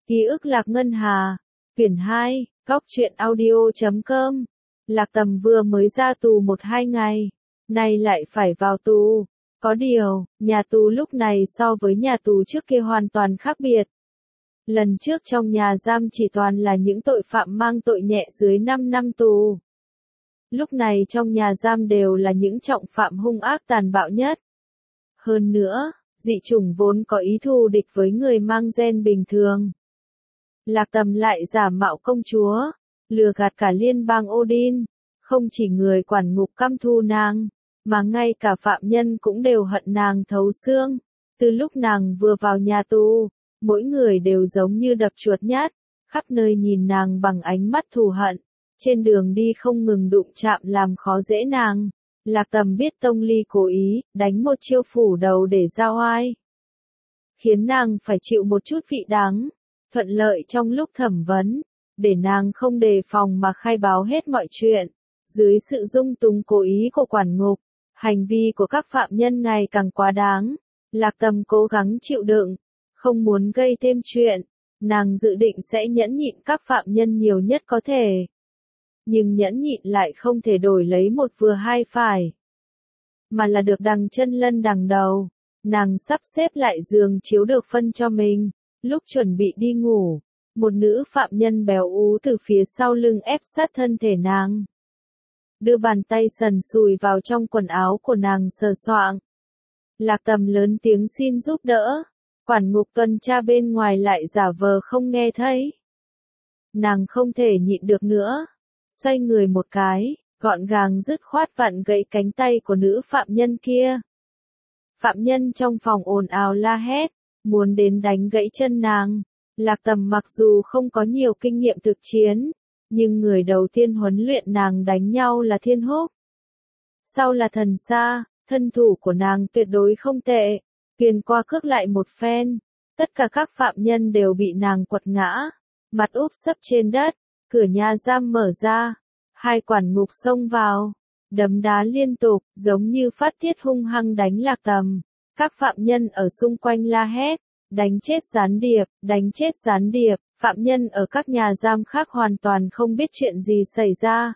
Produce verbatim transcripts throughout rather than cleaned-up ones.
Ký ức Lạc Ngân Hà, quyển hai, góc truyện audio chấm com. Lạc Tầm vừa mới ra tù một hai ngày, nay lại phải vào tù. Có điều, nhà tù lúc này so với nhà tù trước kia hoàn toàn khác biệt. Lần trước trong nhà giam chỉ toàn là những tội phạm mang tội nhẹ dưới năm năm tù. Lúc này trong nhà giam đều là những trọng phạm hung ác tàn bạo nhất. Hơn nữa, dị chủng vốn có ý thù địch với người mang gen bình thường. Lạc Tầm lại giả mạo công chúa, lừa gạt cả liên bang Odin, không chỉ người quản ngục căm thù nàng, mà ngay cả phạm nhân cũng đều hận nàng thấu xương. Từ lúc nàng vừa vào nhà tù, mỗi người đều giống như đập chuột nhát, khắp nơi nhìn nàng bằng ánh mắt thù hận, trên đường đi không ngừng đụng chạm làm khó dễ nàng. Lạc Tầm biết Tông Ly cố ý, đánh một chiêu phủ đầu để ra oai, khiến nàng phải chịu một chút vị đắng, thuận lợi trong lúc thẩm vấn, để nàng không đề phòng mà khai báo hết mọi chuyện. Dưới sự dung túng cố ý của quản ngục, hành vi của các phạm nhân ngày càng quá đáng. Lạc Tầm cố gắng chịu đựng, không muốn gây thêm chuyện, nàng dự định sẽ nhẫn nhịn các phạm nhân nhiều nhất có thể. Nhưng nhẫn nhịn lại không thể đổi lấy một vừa hai phải, mà là được đằng chân lân đằng đầu. Nàng sắp xếp lại giường chiếu được phân cho mình, lúc chuẩn bị đi ngủ, một nữ phạm nhân béo ú từ phía sau lưng ép sát thân thể nàng, đưa bàn tay sần sùi vào trong quần áo của nàng sờ soạng. Lạc Tầm lớn tiếng xin giúp đỡ, quản ngục tuần tra bên ngoài lại giả vờ không nghe thấy. Nàng không thể nhịn được nữa, xoay người một cái, gọn gàng dứt khoát vặn gãy cánh tay của nữ phạm nhân kia. Phạm nhân trong phòng ồn ào la hét, muốn đến đánh gãy chân nàng. Lạc Tầm mặc dù không có nhiều kinh nghiệm thực chiến, nhưng người đầu tiên huấn luyện nàng đánh nhau là Thiên Húc. Sau là Thần Sa, thân thủ của nàng tuyệt đối không tệ, quyền qua cước lại một phen. Tất cả các phạm nhân đều bị nàng quật ngã, mặt úp sấp trên đất. Cửa nhà giam mở ra, hai quản ngục xông vào, đấm đá liên tục, giống như phát tiết hung hăng đánh Lạc Tầm. Các phạm nhân ở xung quanh la hét, đánh chết gián điệp, đánh chết gián điệp. Phạm nhân ở các nhà giam khác hoàn toàn không biết chuyện gì xảy ra,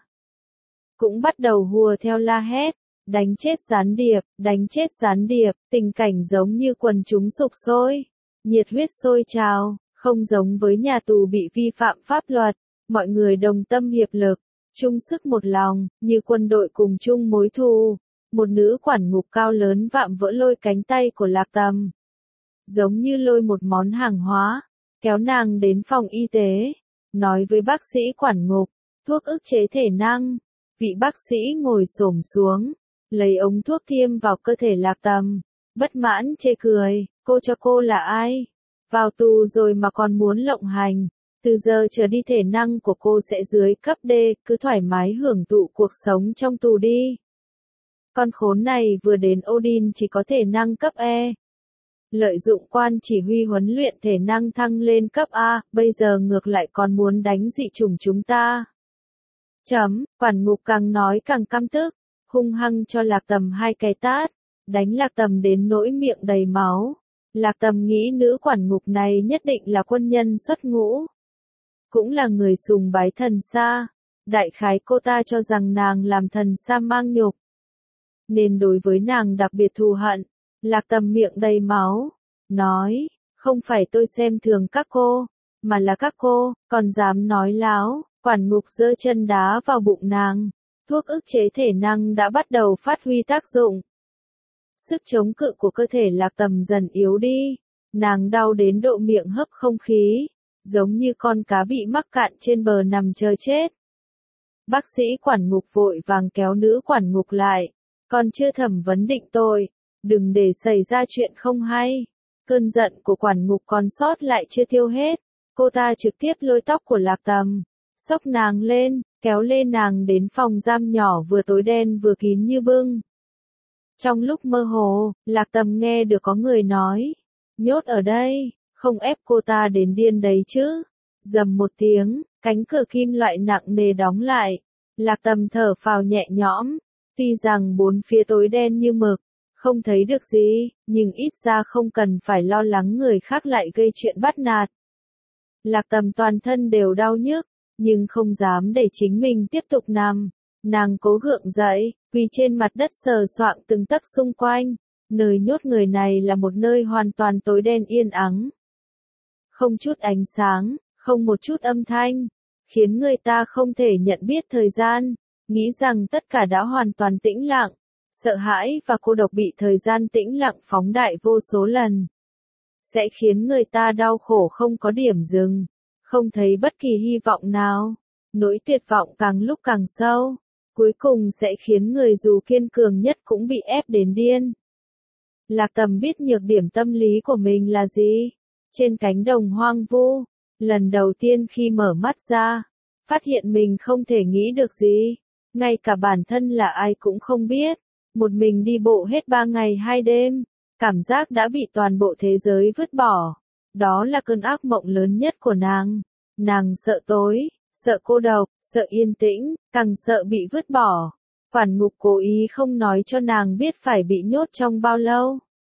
cũng bắt đầu hùa theo la hét, đánh chết gián điệp, đánh chết gián điệp. Tình cảnh giống như quần chúng sục sôi, nhiệt huyết sôi trào, không giống với nhà tù bị vi phạm pháp luật. Mọi người đồng tâm hiệp lực, chung sức một lòng, như quân đội cùng chung mối thù. Một nữ quản ngục cao lớn vạm vỡ lôi cánh tay của Lạc Tầm, giống như lôi một món hàng hóa, kéo nàng đến phòng y tế, nói với bác sĩ quản ngục, thuốc ức chế thể năng. Vị bác sĩ ngồi xổm xuống, lấy ống thuốc tiêm vào cơ thể Lạc Tầm, bất mãn chê cười, cô cho cô là ai? Vào tù rồi mà còn muốn lộng hành. Từ giờ trở đi thể năng của cô sẽ dưới cấp D, cứ thoải mái hưởng thụ cuộc sống trong tù đi. Con khốn này vừa đến Odin chỉ có thể năng cấp E. Lợi dụng quan chỉ huy huấn luyện thể năng thăng lên cấp A, bây giờ ngược lại còn muốn đánh dị chủng chúng ta. Chấm, quản ngục càng nói càng căm tức, hung hăng cho Lạc Tầm hai cái tát, đánh Lạc Tầm đến nỗi miệng đầy máu. Lạc Tầm nghĩ nữ quản ngục này nhất định là quân nhân xuất ngũ, cũng là người sùng bái Thần Sa. Đại khái cô ta cho rằng nàng làm Thần Sa mang nhục, nên đối với nàng đặc biệt thù hận. Lạc Tầm miệng đầy máu, nói, không phải tôi xem thường các cô, mà là các cô, còn dám nói láo. Quản ngục giơ chân đá vào bụng nàng, thuốc ức chế thể năng đã bắt đầu phát huy tác dụng. Sức chống cự của cơ thể Lạc Tầm dần yếu đi, nàng đau đến độ miệng hấp không khí, giống như con cá bị mắc cạn trên bờ nằm chờ chết. Bác sĩ quản ngục vội vàng kéo nữ quản ngục lại, còn chưa thẩm vấn định tội, đừng để xảy ra chuyện không hay. Cơn giận của quản ngục còn sót lại chưa tiêu hết, cô ta trực tiếp lôi tóc của Lạc Tầm, xốc nàng lên, kéo lên nàng đến phòng giam nhỏ vừa tối đen vừa kín như bưng. Trong lúc mơ hồ, Lạc Tầm nghe được có người nói, nhốt ở đây, không ép cô ta đến điên đấy chứ. Dầm một tiếng, cánh cửa kim loại nặng nề đóng lại. Lạc Tầm thở phào nhẹ nhõm, tuy rằng bốn phía tối đen như mực, không thấy được gì, nhưng ít ra không cần phải lo lắng người khác lại gây chuyện bắt nạt. Lạc Tầm toàn thân đều đau nhức, nhưng không dám để chính mình tiếp tục nằm. Nàng cố gượng dậy, quỳ trên mặt đất sờ soạng từng tấc xung quanh. Nơi nhốt người này là một nơi hoàn toàn tối đen yên ắng. Không chút ánh sáng, không một chút âm thanh, khiến người ta không thể nhận biết thời gian, nghĩ rằng tất cả đã hoàn toàn tĩnh lặng. Sợ hãi và cô độc bị thời gian tĩnh lặng phóng đại vô số lần. Sẽ khiến người ta đau khổ không có điểm dừng, không thấy bất kỳ hy vọng nào. Nỗi tuyệt vọng càng lúc càng sâu, cuối cùng sẽ khiến người dù kiên cường nhất cũng bị ép đến điên. Lạc Tầm biết nhược điểm tâm lý của mình là gì. Trên cánh đồng hoang vu, lần đầu tiên khi mở mắt ra, phát hiện mình không thể nghĩ được gì. Ngay cả bản thân là ai cũng không biết. Một mình đi bộ hết ba ngày hai đêm, cảm giác đã bị toàn bộ thế giới vứt bỏ. Đó là cơn ác mộng lớn nhất của nàng. Nàng sợ tối, sợ cô độc, sợ yên tĩnh, càng sợ bị vứt bỏ. Quản ngục cố ý không nói cho nàng biết phải bị nhốt trong bao lâu,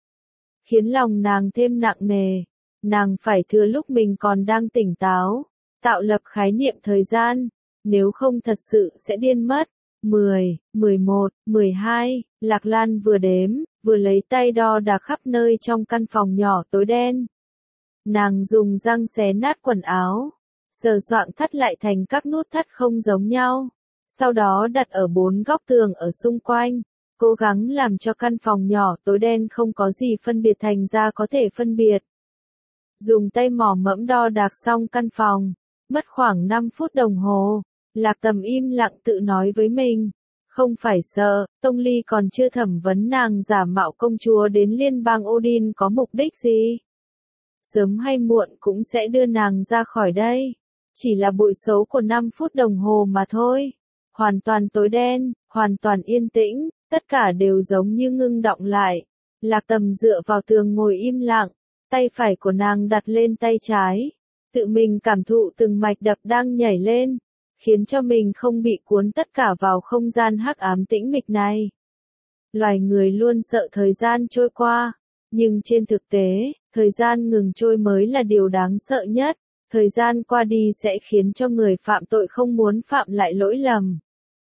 khiến lòng nàng thêm nặng nề. Nàng phải thừa lúc mình còn đang tỉnh táo, tạo lập khái niệm thời gian, nếu không thật sự sẽ điên mất. mười, mười một, mười hai, Lạc Lan vừa đếm, vừa lấy tay đo đạc khắp nơi trong căn phòng nhỏ tối đen. Nàng dùng răng xé nát quần áo, sờ soạng thắt lại thành các nút thắt không giống nhau, sau đó đặt ở bốn góc tường ở xung quanh, cố gắng làm cho căn phòng nhỏ tối đen không có gì phân biệt thành ra có thể phân biệt. Dùng tay mò mẫm đo đạc xong căn phòng, mất khoảng năm phút đồng hồ. Lạc Tầm im lặng tự nói với mình, không phải sợ, Tông Ly còn chưa thẩm vấn nàng giả mạo công chúa đến liên bang Odin có mục đích gì. Sớm hay muộn cũng sẽ đưa nàng ra khỏi đây. Chỉ là bụi xấu của năm phút đồng hồ mà thôi. Hoàn toàn tối đen, hoàn toàn yên tĩnh, tất cả đều giống như ngưng đọng lại. Lạc Tầm dựa vào tường ngồi im lặng, tay phải của nàng đặt lên tay trái. Tự mình cảm thụ từng mạch đập đang nhảy lên, khiến cho mình không bị cuốn tất cả vào không gian hắc ám tĩnh mịch này. Loài người luôn sợ thời gian trôi qua, nhưng trên thực tế, thời gian ngừng trôi mới là điều đáng sợ nhất. Thời gian qua đi sẽ khiến cho người phạm tội không muốn phạm lại lỗi lầm.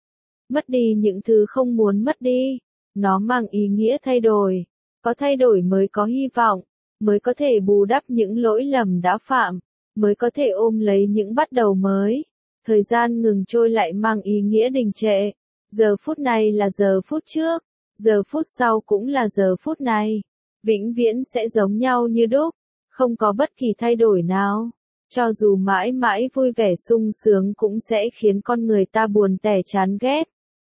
Mất đi những thứ không muốn mất đi, nó mang ý nghĩa thay đổi. Có thay đổi mới có hy vọng, mới có thể bù đắp những lỗi lầm đã phạm, mới có thể ôm lấy những bắt đầu mới. Thời gian ngừng trôi lại mang ý nghĩa đình trệ. Giờ phút này là giờ phút trước, giờ phút sau cũng là giờ phút này. Vĩnh viễn sẽ giống nhau như đúc, không có bất kỳ thay đổi nào. Cho dù mãi mãi vui vẻ sung sướng cũng sẽ khiến con người ta buồn tẻ chán ghét.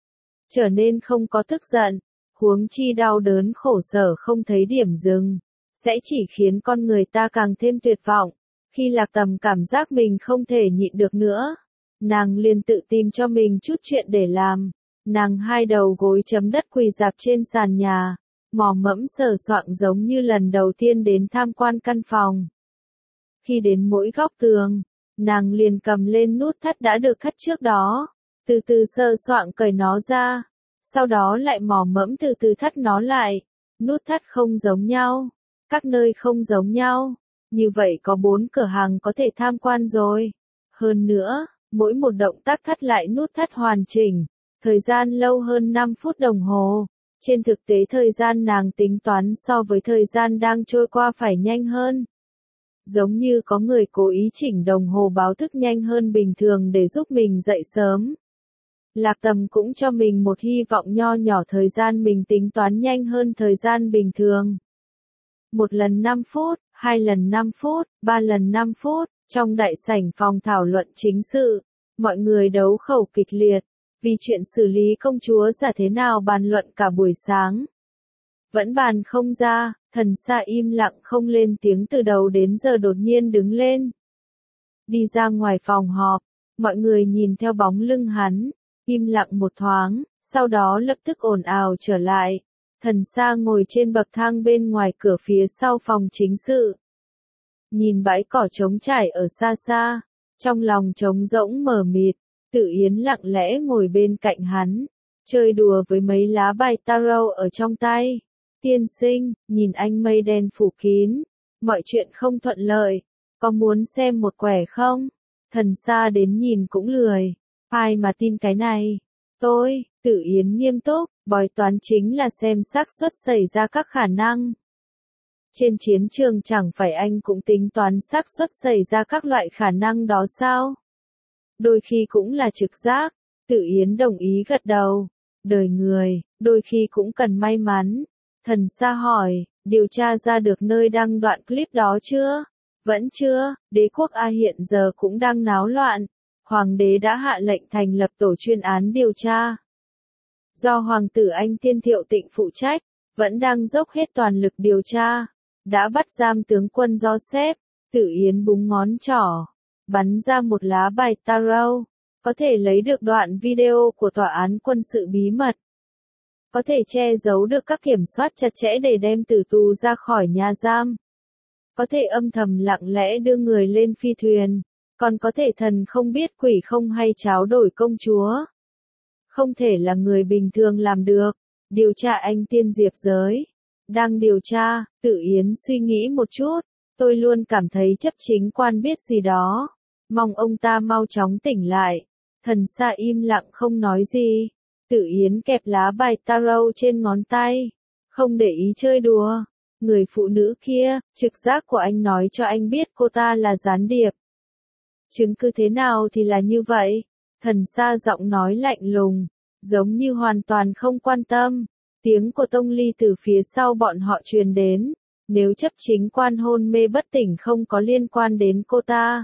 Trở nên không có tức giận, huống chi đau đớn khổ sở không thấy điểm dừng, sẽ chỉ khiến con người ta càng thêm tuyệt vọng. Khi Lạc Tầm cảm giác mình không thể nhịn được nữa, nàng liền tự tìm cho mình chút chuyện để làm. Nàng hai đầu gối chấm đất quỳ rạp trên sàn nhà, mò mẫm sờ soạng giống như lần đầu tiên đến tham quan căn phòng. Khi đến mỗi góc tường, nàng liền cầm lên nút thắt đã được thắt trước đó, từ từ sờ soạng cởi nó ra, sau đó lại mò mẫm từ từ thắt nó lại. Nút thắt không giống nhau, các nơi không giống nhau, như vậy có bốn cửa hàng có thể tham quan rồi. Hơn nữa, mỗi một động tác thắt lại nút thắt hoàn chỉnh, thời gian lâu hơn năm phút đồng hồ. Trên thực tế thời gian nàng tính toán so với thời gian đang trôi qua phải nhanh hơn. Giống như có người cố ý chỉnh đồng hồ báo thức nhanh hơn bình thường để giúp mình dậy sớm. Lạc Tầm cũng cho mình một hy vọng nho nhỏ, thời gian mình tính toán nhanh hơn thời gian bình thường. Một lần năm phút, hai lần năm phút, ba lần năm phút, trong đại sảnh phòng thảo luận chính sự, mọi người đấu khẩu kịch liệt, vì chuyện xử lý công chúa giả thế nào bàn luận cả buổi sáng. Vẫn bàn không ra, Thần Sa im lặng không lên tiếng từ đầu đến giờ đột nhiên đứng lên. Đi ra ngoài phòng họp, mọi người nhìn theo bóng lưng hắn, im lặng một thoáng, sau đó lập tức ồn ào trở lại. Thần Sa ngồi trên bậc thang bên ngoài cửa phía sau phòng chính sự. Nhìn bãi cỏ trống trải ở xa xa, trong lòng trống rỗng mờ mịt, Tự Yến lặng lẽ ngồi bên cạnh hắn, chơi đùa với mấy lá bài tarot ở trong tay. Tiên sinh, nhìn anh mây đen phủ kín, mọi chuyện không thuận lợi, Có muốn xem một quẻ không? Thần xa đến nhìn cũng lười. Ai mà tin cái này? Tôi, Tử Yến nghiêm túc, bói toán chính là xem xác suất xảy ra các khả năng. Trên chiến trường chẳng phải anh cũng tính toán xác suất xảy ra các loại khả năng đó sao? Đôi khi cũng là trực giác. Tử Yến đồng ý gật đầu. Đời người, đôi khi cũng cần may mắn. Thần xa hỏi, điều tra ra được nơi đăng đoạn clip đó chưa? Vẫn chưa, đế quốc A hiện giờ cũng đang náo loạn. Hoàng đế đã hạ lệnh thành lập tổ chuyên án điều tra. Do Hoàng tử Anh Tiên Thiệu Tịnh phụ trách, vẫn đang dốc hết toàn lực điều tra. Đã bắt giam tướng quân Joseph. Tử Yến búng ngón trỏ, bắn ra một lá bài tarot. Có thể lấy được đoạn video của tòa án quân sự bí mật. Có thể che giấu được các kiểm soát chặt chẽ để đem tử tù ra khỏi nhà giam. Có thể âm thầm lặng lẽ đưa người lên phi thuyền. Còn có thể thần không biết quỷ không hay tráo đổi công chúa. Không thể là người bình thường làm được. Điều tra anh tiên diệp giới. Đang điều tra, Tử Yến suy nghĩ một chút. Tôi luôn cảm thấy chấp chính quan biết gì đó. Mong ông ta mau chóng tỉnh lại. Thần xa im lặng không nói gì. Tử Yến kẹp lá bài tarot trên ngón tay. Không để ý chơi đùa. Người phụ nữ kia, trực giác của anh nói cho anh biết cô ta là gián điệp. Chứng cứ thế nào thì là như vậy. Thần xa giọng nói lạnh lùng, giống như hoàn toàn không quan tâm. Tiếng của Tông Ly từ phía sau bọn họ truyền đến. Nếu chấp chính quan hôn mê bất tỉnh không có liên quan đến cô ta,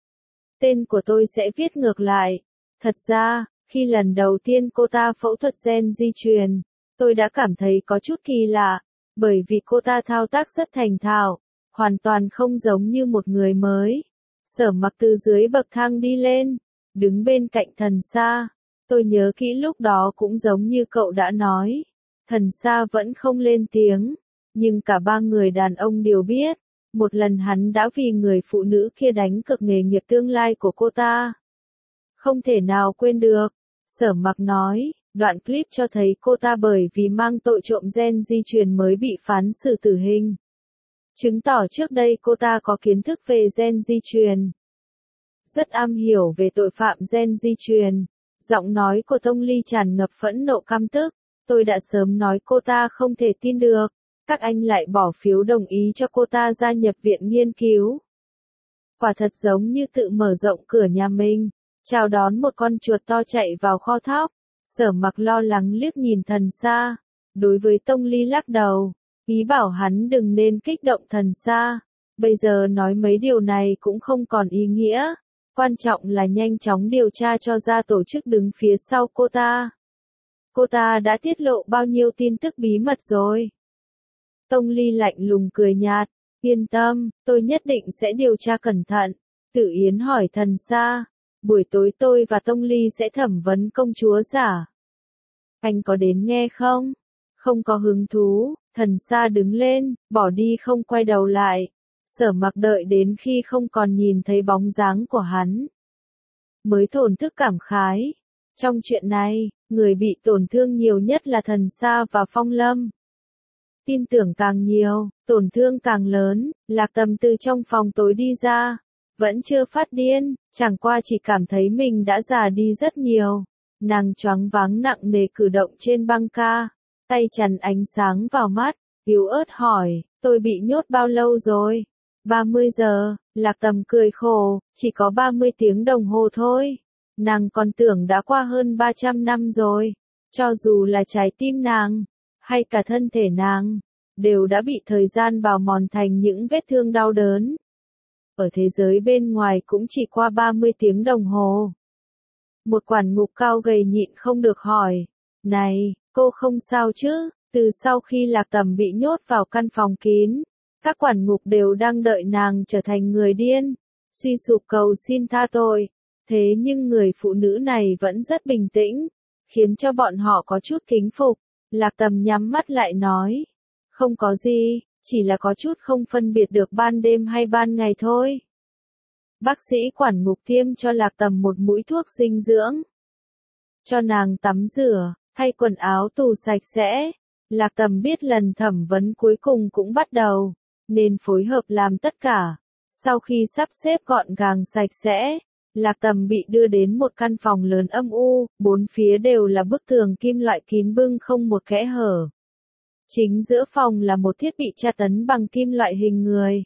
tên của tôi sẽ viết ngược lại. Thật ra, khi lần đầu tiên cô ta phẫu thuật gen di truyền, tôi đã cảm thấy có chút kỳ lạ, bởi vì cô ta thao tác rất thành thạo, hoàn toàn không giống như một người mới. Sở Mặc từ dưới bậc thang đi lên, đứng bên cạnh thần xa. Tôi nhớ kỹ lúc đó cũng giống như cậu đã nói. Thần xa vẫn không lên tiếng, nhưng cả ba người đàn ông đều biết. Một lần hắn đã vì người phụ nữ kia đánh cược nghề nghiệp tương lai của cô ta. Không thể nào quên được. Sở Mặc nói, đoạn clip cho thấy cô ta bởi vì mang tội trộm gen di truyền mới bị phán xử tử hình. Chứng tỏ trước đây cô ta có kiến thức về gen di truyền. Rất am hiểu về tội phạm gen di truyền. Giọng nói của Tông Ly tràn ngập phẫn nộ căm tức. Tôi đã sớm nói cô ta không thể tin được. Các anh lại bỏ phiếu đồng ý cho cô ta gia nhập viện nghiên cứu. Quả thật giống như tự mở rộng cửa nhà mình, chào đón một con chuột to chạy vào kho thóc. Sở Mặc lo lắng liếc nhìn thần xa. Đối với Tông Ly lắc đầu, ý bảo hắn đừng nên kích động thần xa. Bây giờ nói mấy điều này cũng không còn ý nghĩa. Quan trọng là nhanh chóng điều tra cho ra tổ chức đứng phía sau cô ta. Cô ta đã tiết lộ bao nhiêu tin tức bí mật rồi? Tông Ly lạnh lùng cười nhạt, yên tâm, tôi nhất định sẽ điều tra cẩn thận. Tử Yến hỏi thần xa, buổi tối tôi và Tông Ly sẽ thẩm vấn công chúa giả. Anh có đến nghe không? Không có hứng thú. Thần xa đứng lên, bỏ đi không quay đầu lại. Sở Mặc đợi đến khi không còn nhìn thấy bóng dáng của hắn, mới thổn thức cảm khái. Trong chuyện này, người bị tổn thương nhiều nhất là thần xa và Phong Lâm. Tin tưởng càng nhiều, tổn thương càng lớn. Lạc Tầm từ trong phòng tối đi ra, vẫn chưa phát điên, chẳng qua chỉ cảm thấy mình đã già đi rất nhiều. Nàng choáng váng nặng nề cử động trên băng ca, tay chắn ánh sáng vào mắt, yếu ớt hỏi, tôi bị nhốt bao lâu rồi? ba mươi giờ, Lạc Tầm cười khổ, chỉ có ba mươi tiếng đồng hồ thôi. Nàng còn tưởng đã qua hơn ba trăm năm rồi. Cho dù là trái tim nàng, hay cả thân thể nàng, đều đã bị thời gian bào mòn thành những vết thương đau đớn. Ở thế giới bên ngoài cũng chỉ qua ba mươi tiếng đồng hồ. Một quản ngục cao gầy nhịn không được hỏi, này, cô không sao chứ? Từ sau khi Lạc Tầm bị nhốt vào căn phòng kín, các quản ngục đều đang đợi nàng trở thành người điên, suy sụp cầu xin tha tội. Thế nhưng người phụ nữ này vẫn rất bình tĩnh, khiến cho bọn họ có chút kính phục. Lạc Tầm nhắm mắt lại nói, không có gì, chỉ là có chút không phân biệt được ban đêm hay ban ngày thôi. Bác sĩ quản ngục tiêm cho Lạc Tầm một mũi thuốc dinh dưỡng, cho nàng tắm rửa, thay quần áo tù sạch sẽ. Lạc Tầm biết lần thẩm vấn cuối cùng cũng bắt đầu, nên phối hợp làm tất cả. Sau khi sắp xếp gọn gàng sạch sẽ, Lạc Tầm bị đưa đến một căn phòng lớn âm u, bốn phía đều là bức tường kim loại kín bưng không một kẽ hở. Chính giữa phòng là một thiết bị tra tấn bằng kim loại hình người.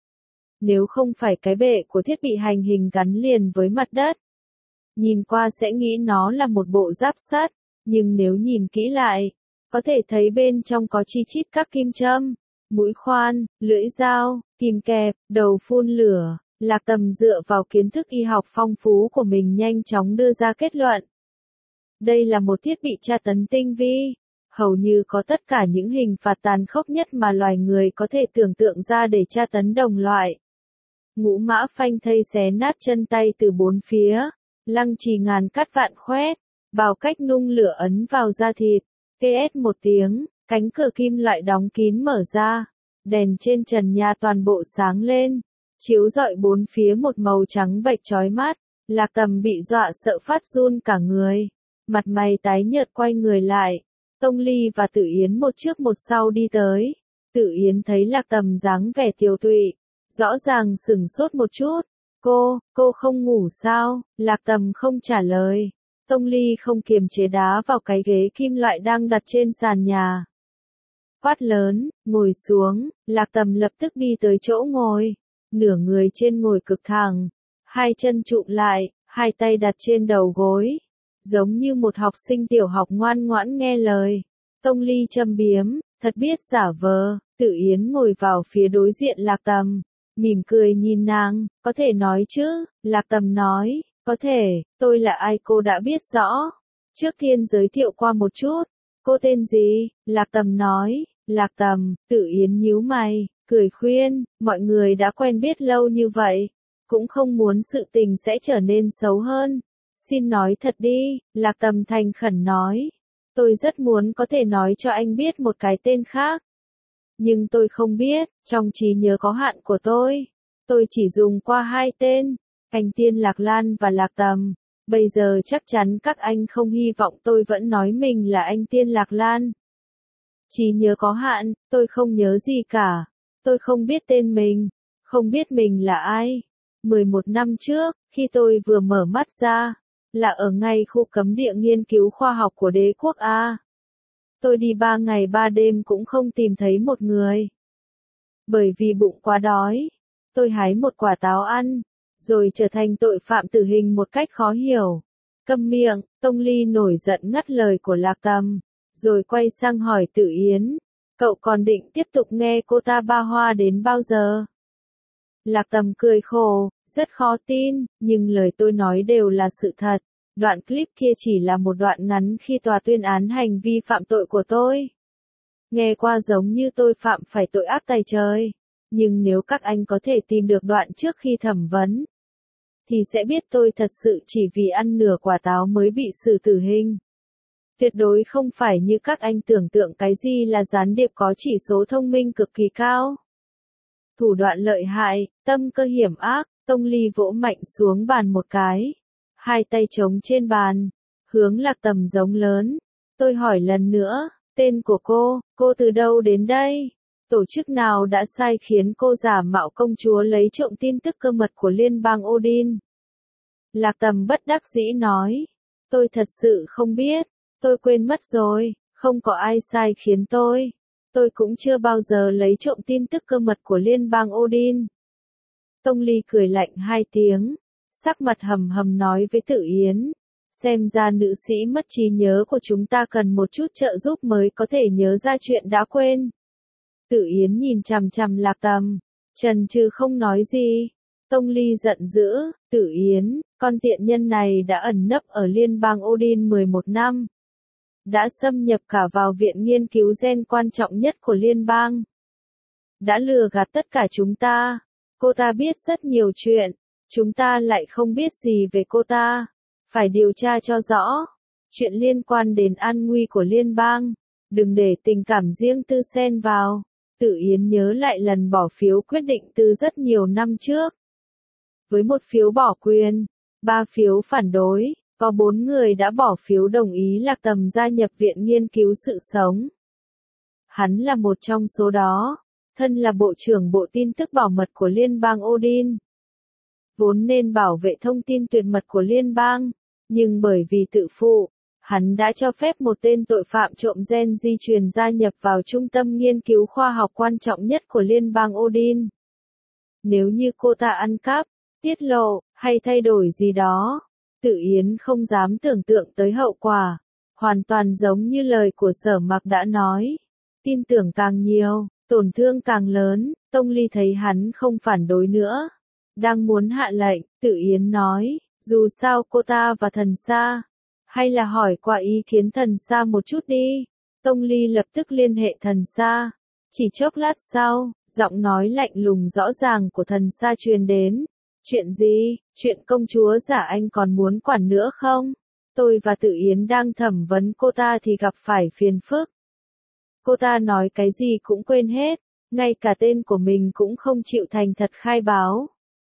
Nếu không phải cái bệ của thiết bị hành hình gắn liền với mặt đất, nhìn qua sẽ nghĩ nó là một bộ giáp sắt, nhưng nếu nhìn kỹ lại, có thể thấy bên trong có chi chít các kim châm, mũi khoan, lưỡi dao, kìm kẹp, đầu phun lửa. Lạc Tầm dựa vào kiến thức y học phong phú của mình nhanh chóng đưa ra kết luận. Đây là một thiết bị tra tấn tinh vi, hầu như có tất cả những hình phạt tàn khốc nhất mà loài người có thể tưởng tượng ra để tra tấn đồng loại. Ngũ mã phanh thây xé nát chân tay từ bốn phía, lăng trì ngàn cắt vạn khoét, bào cách nung lửa ấn vào da thịt, ps một tiếng, cánh cửa kim loại đóng kín mở ra, đèn trên trần nhà toàn bộ sáng lên, chiếu rọi bốn phía một màu trắng bệch chói mắt. Lạc Tầm bị dọa sợ phát run cả người, mặt mày tái nhợt quay người lại. Tông Ly và Tử Yến một trước một sau đi tới. Tử Yến thấy Lạc Tầm dáng vẻ tiều tụy, rõ ràng sửng sốt một chút. Cô, cô không ngủ sao? Lạc Tầm không trả lời. Tông Ly không kiềm chế đá vào cái ghế kim loại đang đặt trên sàn nhà. Quát lớn, ngồi xuống. Lạc Tầm lập tức đi tới chỗ ngồi. Nửa người trên ngồi cực thẳng, hai chân trụm lại, hai tay đặt trên đầu gối, giống như một học sinh tiểu học ngoan ngoãn nghe lời. Tông Ly châm biếm, thật biết giả vờ. Tử Yến ngồi vào phía đối diện Lạc Tầm, mỉm cười nhìn nàng, có thể nói chứ? Lạc Tầm nói, có thể, tôi là ai cô đã biết rõ. Trước tiên giới thiệu qua một chút, cô tên gì? Lạc Tầm nói, Lạc Tầm. Tử Yến nhíu mày, cười khuyên, mọi người đã quen biết lâu như vậy, cũng không muốn sự tình sẽ trở nên xấu hơn. Xin nói thật đi, Lạc Tầm thành khẩn nói. Tôi rất muốn có thể nói cho anh biết một cái tên khác. Nhưng tôi không biết, trong trí nhớ có hạn của tôi. Tôi chỉ dùng qua hai tên, anh Tiên Lạc Lan và Lạc Tầm. Bây giờ chắc chắn các anh không hy vọng tôi vẫn nói mình là anh Tiên Lạc Lan. Trí nhớ có hạn, tôi không nhớ gì cả. Tôi không biết tên mình, không biết mình là ai. mười một năm trước, khi tôi vừa mở mắt ra, là ở ngay khu cấm địa nghiên cứu khoa học của đế quốc A. Tôi đi ba ngày ba đêm cũng không tìm thấy một người. Bởi vì bụng quá đói, tôi hái một quả táo ăn, rồi trở thành tội phạm tử hình một cách khó hiểu. Câm miệng, Tông Ly nổi giận ngắt lời của Lạc Tầm, rồi quay sang hỏi Tử Yến. Cậu còn định tiếp tục nghe cô ta ba hoa đến bao giờ? Lạc Tầm cười khổ, rất khó tin, nhưng lời tôi nói đều là sự thật. Đoạn clip kia chỉ là một đoạn ngắn khi tòa tuyên án hành vi phạm tội của tôi. Nghe qua giống như tôi phạm phải tội ác tày trời. Nhưng nếu các anh có thể tìm được đoạn trước khi thẩm vấn, thì sẽ biết tôi thật sự chỉ vì ăn nửa quả táo mới bị xử tử hình. Tuyệt đối không phải như các anh tưởng tượng cái gì là gián điệp có chỉ số thông minh cực kỳ cao. Thủ đoạn lợi hại, tâm cơ hiểm ác. Tông Ly vỗ mạnh xuống bàn một cái, hai tay trống trên bàn, hướng Lạc Tầm giống lớn. Tôi hỏi lần nữa, tên của cô, cô từ đâu đến đây? Tổ chức nào đã sai khiến cô giả mạo công chúa lấy trộm tin tức cơ mật của liên bang Odin? Lạc Tầm bất đắc dĩ nói, tôi thật sự không biết, tôi quên mất rồi, không có ai sai khiến tôi. Tôi cũng chưa bao giờ lấy trộm tin tức cơ mật của liên bang Odin. Tông Ly cười lạnh hai tiếng, sắc mặt hầm hầm nói với Tử Yến, xem ra nữ sĩ mất trí nhớ của chúng ta cần một chút trợ giúp mới có thể nhớ ra chuyện đã quên. Tử Yến nhìn chằm chằm Lạc Tầm, chần chừ không nói gì. Tông Ly giận dữ, Tử Yến, con tiện nhân này đã ẩn nấp ở liên bang Odin mười một năm. Đã xâm nhập cả vào viện nghiên cứu gen quan trọng nhất của liên bang. Đã lừa gạt tất cả chúng ta. Cô ta biết rất nhiều chuyện, chúng ta lại không biết gì về cô ta. Phải điều tra cho rõ. Chuyện liên quan đến an nguy của liên bang. Đừng để tình cảm riêng tư xen vào. Tử Yến nhớ lại lần bỏ phiếu quyết định từ rất nhiều năm trước. Với một phiếu bỏ quyền, ba phiếu phản đối, có bốn người đã bỏ phiếu đồng ý Lạc Tầm gia nhập viện nghiên cứu sự sống. Hắn là một trong số đó. thân là Bộ trưởng Bộ Tin tức Bảo mật của Liên bang Odin, vốn nên bảo vệ thông tin tuyệt mật của liên bang, nhưng bởi vì tự phụ, hắn đã cho phép một tên tội phạm trộm gen di truyền gia nhập vào trung tâm nghiên cứu khoa học quan trọng nhất của Liên bang Odin. Nếu như cô ta ăn cắp, tiết lộ, hay thay đổi gì đó, Tự Yến không dám tưởng tượng tới hậu quả, hoàn toàn giống như lời của Sở Mặc đã nói. Tin tưởng càng nhiều, tổn thương càng lớn. Tông Ly thấy hắn không phản đối nữa, đang muốn hạ lệnh, Tự Yến nói, dù sao cô ta và Thần Sa, hay là hỏi qua ý kiến Thần Sa một chút đi. Tông Ly lập tức liên hệ Thần Sa. Chỉ chốc lát sau, giọng nói lạnh lùng rõ ràng của Thần Sa truyền đến. Chuyện gì? Chuyện công chúa giả anh còn muốn quản nữa không? Tôi và Tự Yến đang thẩm vấn cô ta thì gặp phải phiền phức. Cô ta nói cái gì cũng quên hết, ngay cả tên của mình cũng không chịu thành thật khai báo.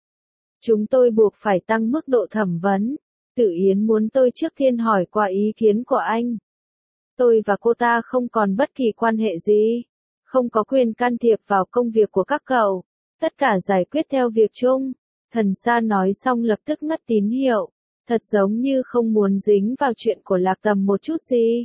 Chúng tôi buộc phải tăng mức độ thẩm vấn. Tự Yến muốn tôi trước tiên hỏi qua ý kiến của anh. Tôi và cô ta không còn bất kỳ quan hệ gì, không có quyền can thiệp vào công việc của các cậu, tất cả giải quyết theo việc chung. Thần Sa nói xong lập tức ngắt tín hiệu, thật giống như không muốn dính vào chuyện của Lạc Tầm một chút gì.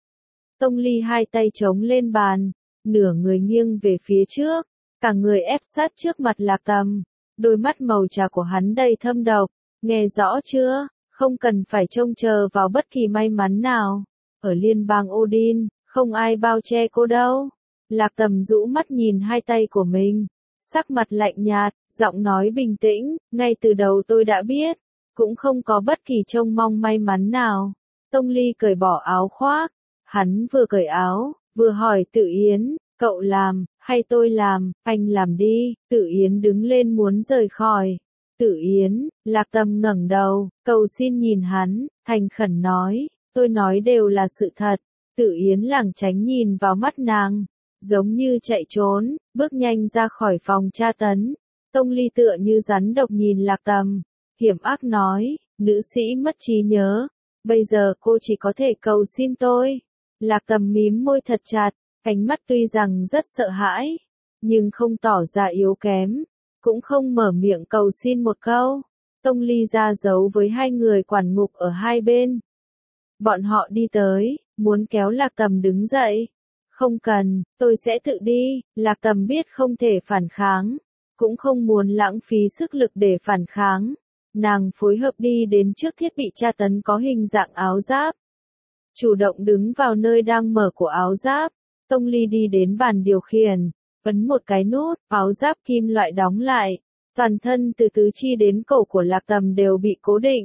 Tông Ly hai tay chống lên bàn, nửa người nghiêng về phía trước, cả người ép sát trước mặt Lạc Tầm, đôi mắt màu trà của hắn đầy thâm độc. Nghe rõ chưa? Không cần phải trông chờ vào bất kỳ may mắn nào. Ở liên bang Odin, không ai bao che cô đâu. Lạc Tầm rũ mắt nhìn hai tay của mình, sắc mặt lạnh nhạt, giọng nói bình tĩnh, ngay từ đầu tôi đã biết, cũng không có bất kỳ trông mong may mắn nào. Tông Ly cởi bỏ áo khoác, hắn vừa cởi áo, vừa hỏi Tự Yến, cậu làm, hay tôi làm? Anh làm đi. Tự Yến đứng lên muốn rời khỏi. Tự Yến, Lạc Tầm ngẩng đầu, cầu xin nhìn hắn, thành khẩn nói, tôi nói đều là sự thật. Tự Yến lảng tránh nhìn vào mắt nàng, giống như chạy trốn, bước nhanh ra khỏi phòng tra tấn. Tông Ly tựa như rắn độc nhìn Lạc Tầm, hiểm ác nói, nữ sĩ mất trí nhớ, bây giờ cô chỉ có thể cầu xin tôi. Lạc Tầm mím môi thật chặt, ánh mắt tuy rằng rất sợ hãi, nhưng không tỏ ra yếu kém, cũng không mở miệng cầu xin một câu. Tông Ly ra dấu với hai người quản ngục ở hai bên. Bọn họ đi tới, muốn kéo Lạc Tầm đứng dậy. Không cần, tôi sẽ tự đi. Lạc Tầm biết không thể phản kháng, cũng không muốn lãng phí sức lực để phản kháng. Nàng phối hợp đi đến trước thiết bị tra tấn có hình dạng áo giáp, chủ động đứng vào nơi đang mở của áo giáp. Tông Ly đi đến bàn điều khiển, ấn một cái nút, áo giáp kim loại đóng lại, toàn thân từ tứ chi đến cổ của Lạc Tầm đều bị cố định.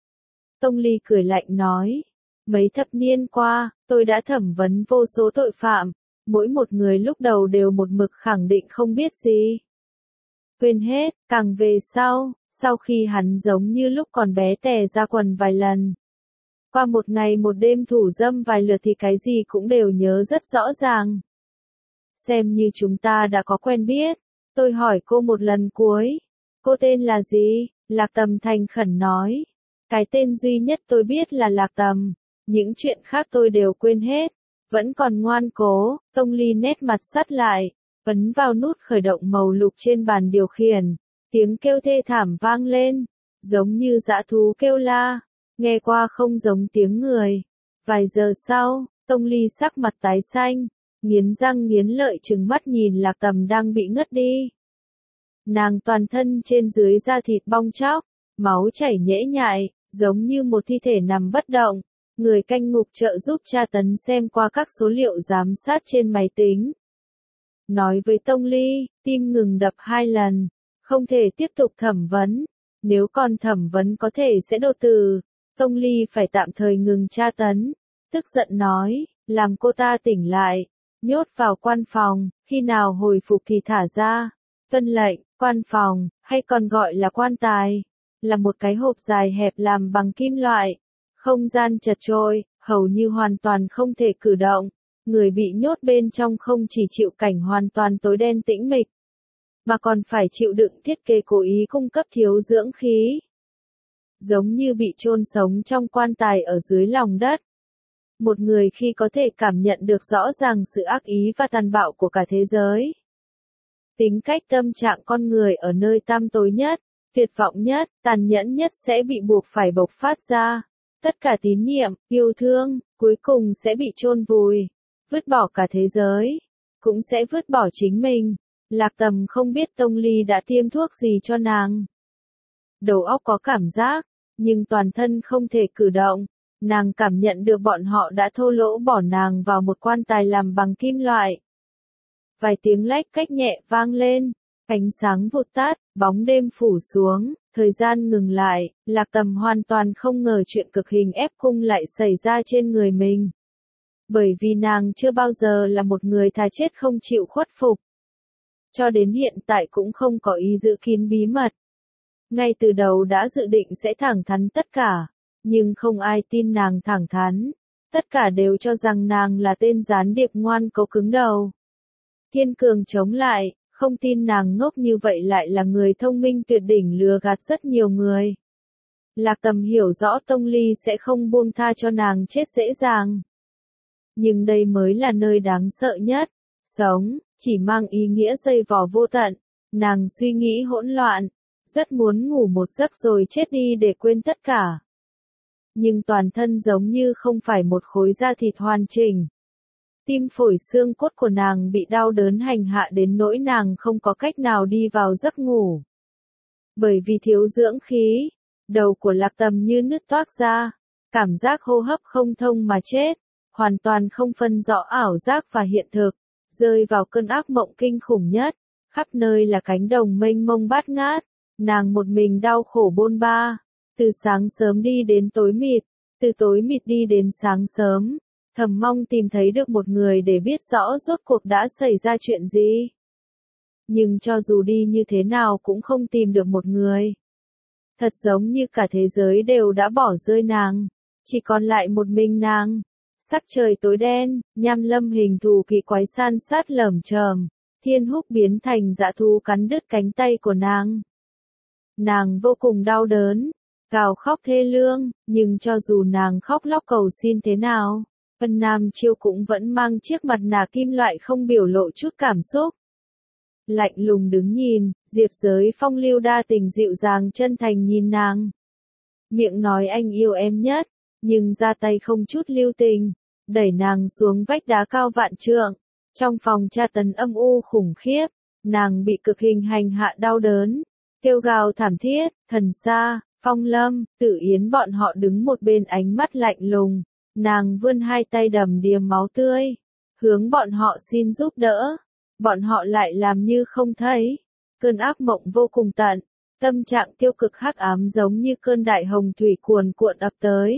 Tông Ly cười lạnh nói, mấy thập niên qua, tôi đã thẩm vấn vô số tội phạm, mỗi một người lúc đầu đều một mực khẳng định không biết gì. Quên hết, càng về sau, sau khi hắn giống như lúc còn bé tè ra quần vài lần. Qua một ngày một đêm thủ dâm vài lượt thì cái gì cũng đều nhớ rất rõ ràng. Xem như chúng ta đã có quen biết. Tôi hỏi cô một lần cuối. Cô tên là gì? Lạc Tầm thành khẩn nói. Cái tên duy nhất tôi biết là Lạc Tầm. Những chuyện khác tôi đều quên hết. Vẫn còn ngoan cố. Tông Ly nét mặt sắt lại, ấn vào nút khởi động màu lục trên bàn điều khiển. Tiếng kêu thê thảm vang lên, giống như dã thú kêu la. Nghe qua không giống tiếng người. Vài giờ sau, Tông Ly sắc mặt tái xanh, nghiến răng nghiến lợi trừng mắt nhìn Lạc Tầm đang bị ngất đi. Nàng toàn thân trên dưới da thịt bong tróc, máu chảy nhễ nhại, giống như một thi thể nằm bất động. Người canh ngục trợ giúp tra tấn xem qua các số liệu giám sát trên máy tính. Nói với Tông Ly, tim ngừng đập hai lần, không thể tiếp tục thẩm vấn. Nếu còn thẩm vấn có thể sẽ đột tử. Tông Ly phải tạm thời ngừng tra tấn, tức giận nói, làm cô ta tỉnh lại, nhốt vào quan phòng, khi nào hồi phục thì thả ra. Tuân lệnh. Quan phòng, hay còn gọi là quan tài, là một cái hộp dài hẹp làm bằng kim loại, không gian chật chội, hầu như hoàn toàn không thể cử động. Người bị nhốt bên trong không chỉ chịu cảnh hoàn toàn tối đen tĩnh mịch, mà còn phải chịu đựng thiết kế cố ý cung cấp thiếu dưỡng khí. Giống như bị chôn sống trong quan tài ở dưới lòng đất. Một người khi có thể cảm nhận được rõ ràng sự ác ý và tàn bạo của cả thế giới. Tính cách tâm trạng con người ở nơi tăm tối nhất, tuyệt vọng nhất, tàn nhẫn nhất sẽ bị buộc phải bộc phát ra. Tất cả tín nhiệm, yêu thương, cuối cùng sẽ bị chôn vùi. Vứt bỏ cả thế giới, cũng sẽ vứt bỏ chính mình. Lạc Tầm không biết Tông Ly đã tiêm thuốc gì cho nàng. Đầu óc có cảm giác, nhưng toàn thân không thể cử động. Nàng cảm nhận được bọn họ đã thô lỗ bỏ nàng vào một quan tài làm bằng kim loại. Vài tiếng lách cách nhẹ vang lên, ánh sáng vụt tắt, bóng đêm phủ xuống, thời gian ngừng lại, Lạc Tầm hoàn toàn không ngờ chuyện cực hình ép cung lại xảy ra trên người mình. Bởi vì nàng chưa bao giờ là một người thà chết không chịu khuất phục. Cho đến hiện tại cũng không có ý giữ kín bí mật. Ngay từ đầu đã dự định sẽ thẳng thắn tất cả, nhưng không ai tin nàng thẳng thắn. Tất cả đều cho rằng nàng là tên gián điệp ngoan cố cứng đầu. Kiên cường chống lại, không tin nàng ngốc như vậy lại là người thông minh tuyệt đỉnh lừa gạt rất nhiều người. Lạc Tầm hiểu rõ Tông Ly sẽ không buông tha cho nàng chết dễ dàng. Nhưng đây mới là nơi đáng sợ nhất. Sống, chỉ mang ý nghĩa dây vò vô tận. Nàng suy nghĩ hỗn loạn, rất muốn ngủ một giấc rồi chết đi để quên tất cả. Nhưng toàn thân giống như không phải một khối da thịt hoàn chỉnh. Tim phổi xương cốt của nàng bị đau đớn hành hạ đến nỗi nàng không có cách nào đi vào giấc ngủ. Bởi vì thiếu dưỡng khí, đầu của Lạc Tầm như nứt toác ra, cảm giác hô hấp không thông mà chết, hoàn toàn không phân rõ ảo giác và hiện thực, rơi vào cơn ác mộng kinh khủng nhất, khắp nơi là cánh đồng mênh mông bát ngát, nàng một mình đau khổ bôn ba, từ sáng sớm đi đến tối mịt, từ tối mịt đi đến sáng sớm. Thầm mong tìm thấy được một người để biết rõ rốt cuộc đã xảy ra chuyện gì. Nhưng cho dù đi như thế nào cũng không tìm được một người. Thật giống như cả thế giới đều đã bỏ rơi nàng. Chỉ còn lại một mình nàng. Sắc trời tối đen, nham lâm hình thù kỳ quái san sát lởm chởm. Thiên húc biến thành dã thú cắn đứt cánh tay của nàng. Nàng vô cùng đau đớn, gào khóc thê lương, nhưng cho dù nàng khóc lóc cầu xin thế nào. Vân Nam Chiêu cũng vẫn mang chiếc mặt nạ kim loại không biểu lộ chút cảm xúc. Lạnh lùng đứng nhìn, Diệp Giới Phong lưu đa tình dịu dàng chân thành nhìn nàng. Miệng nói anh yêu em nhất, nhưng ra tay không chút lưu tình, đẩy nàng xuống vách đá cao vạn trượng. Trong phòng tra tấn âm u khủng khiếp, nàng bị cực hình hành hạ đau đớn, kêu gào thảm thiết, Thần Sa, Phong Lâm, Tử Yến bọn họ đứng một bên ánh mắt lạnh lùng. Nàng vươn hai tay đầm đìa máu tươi, hướng bọn họ xin giúp đỡ, bọn họ lại làm như không thấy. Cơn ác mộng vô cùng tận, tâm trạng tiêu cực hắc ám giống như cơn đại hồng thủy cuồn cuộn ập tới.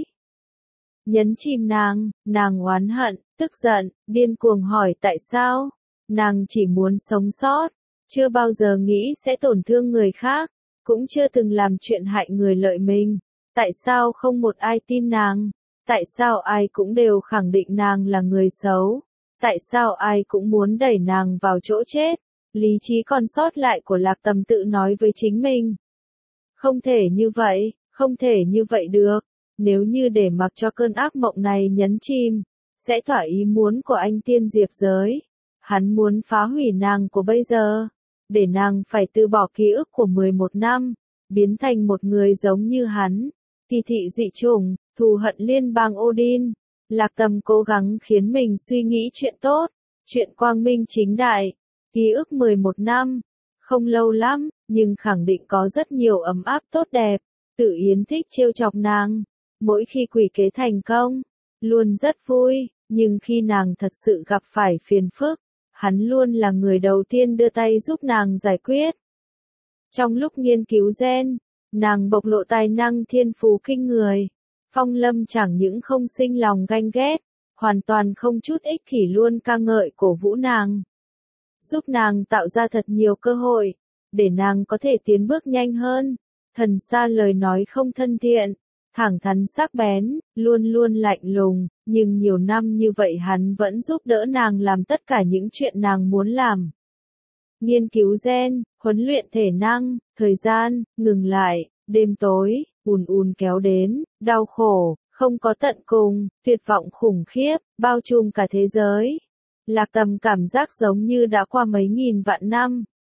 Nhấn chìm nàng, nàng oán hận, tức giận, điên cuồng hỏi tại sao, nàng chỉ muốn sống sót, chưa bao giờ nghĩ sẽ tổn thương người khác, cũng chưa từng làm chuyện hại người lợi mình, tại sao không một ai tin nàng? Tại sao ai cũng đều khẳng định nàng là người xấu? Tại sao ai cũng muốn đẩy nàng vào chỗ chết? Lý trí còn sót lại của Lạc Tầm tự nói với chính mình. Không thể như vậy, không thể như vậy được. Nếu như để mặc cho cơn ác mộng này nhấn chìm, sẽ thỏa ý muốn của anh tiên Diệp Giới. Hắn muốn phá hủy nàng của bây giờ, để nàng phải từ bỏ ký ức của mười một năm, biến thành một người giống như hắn. Kỳ thị dị chủng, thù hận liên bang Odin. Lạc Tầm cố gắng khiến mình suy nghĩ chuyện tốt, chuyện quang minh chính đại. Ký ức mười một năm, không lâu lắm, nhưng khẳng định có rất nhiều ấm áp tốt đẹp. Tử Yến thích trêu chọc nàng, mỗi khi quỷ kế thành công, luôn rất vui, nhưng khi nàng thật sự gặp phải phiền phức, hắn luôn là người đầu tiên đưa tay giúp nàng giải quyết. Trong lúc nghiên cứu gen, nàng bộc lộ tài năng thiên phú kinh người. Phong Lâm chẳng những không sinh lòng ganh ghét, hoàn toàn không chút ích kỷ luôn ca ngợi cổ vũ nàng. Giúp nàng tạo ra thật nhiều cơ hội, để nàng có thể tiến bước nhanh hơn. Thần Sa lời nói không thân thiện, thẳng thắn sắc bén, luôn luôn lạnh lùng, nhưng nhiều năm như vậy hắn vẫn giúp đỡ nàng làm tất cả những chuyện nàng muốn làm. Nghiên cứu gen, huấn luyện thể năng, thời gian, ngừng lại, đêm tối, ùn ùn kéo đến, đau khổ, không có tận cùng, tuyệt vọng khủng khiếp, bao trùm cả thế giới. Lạc Tầm cảm giác giống như đã qua mấy nghìn vạn năm,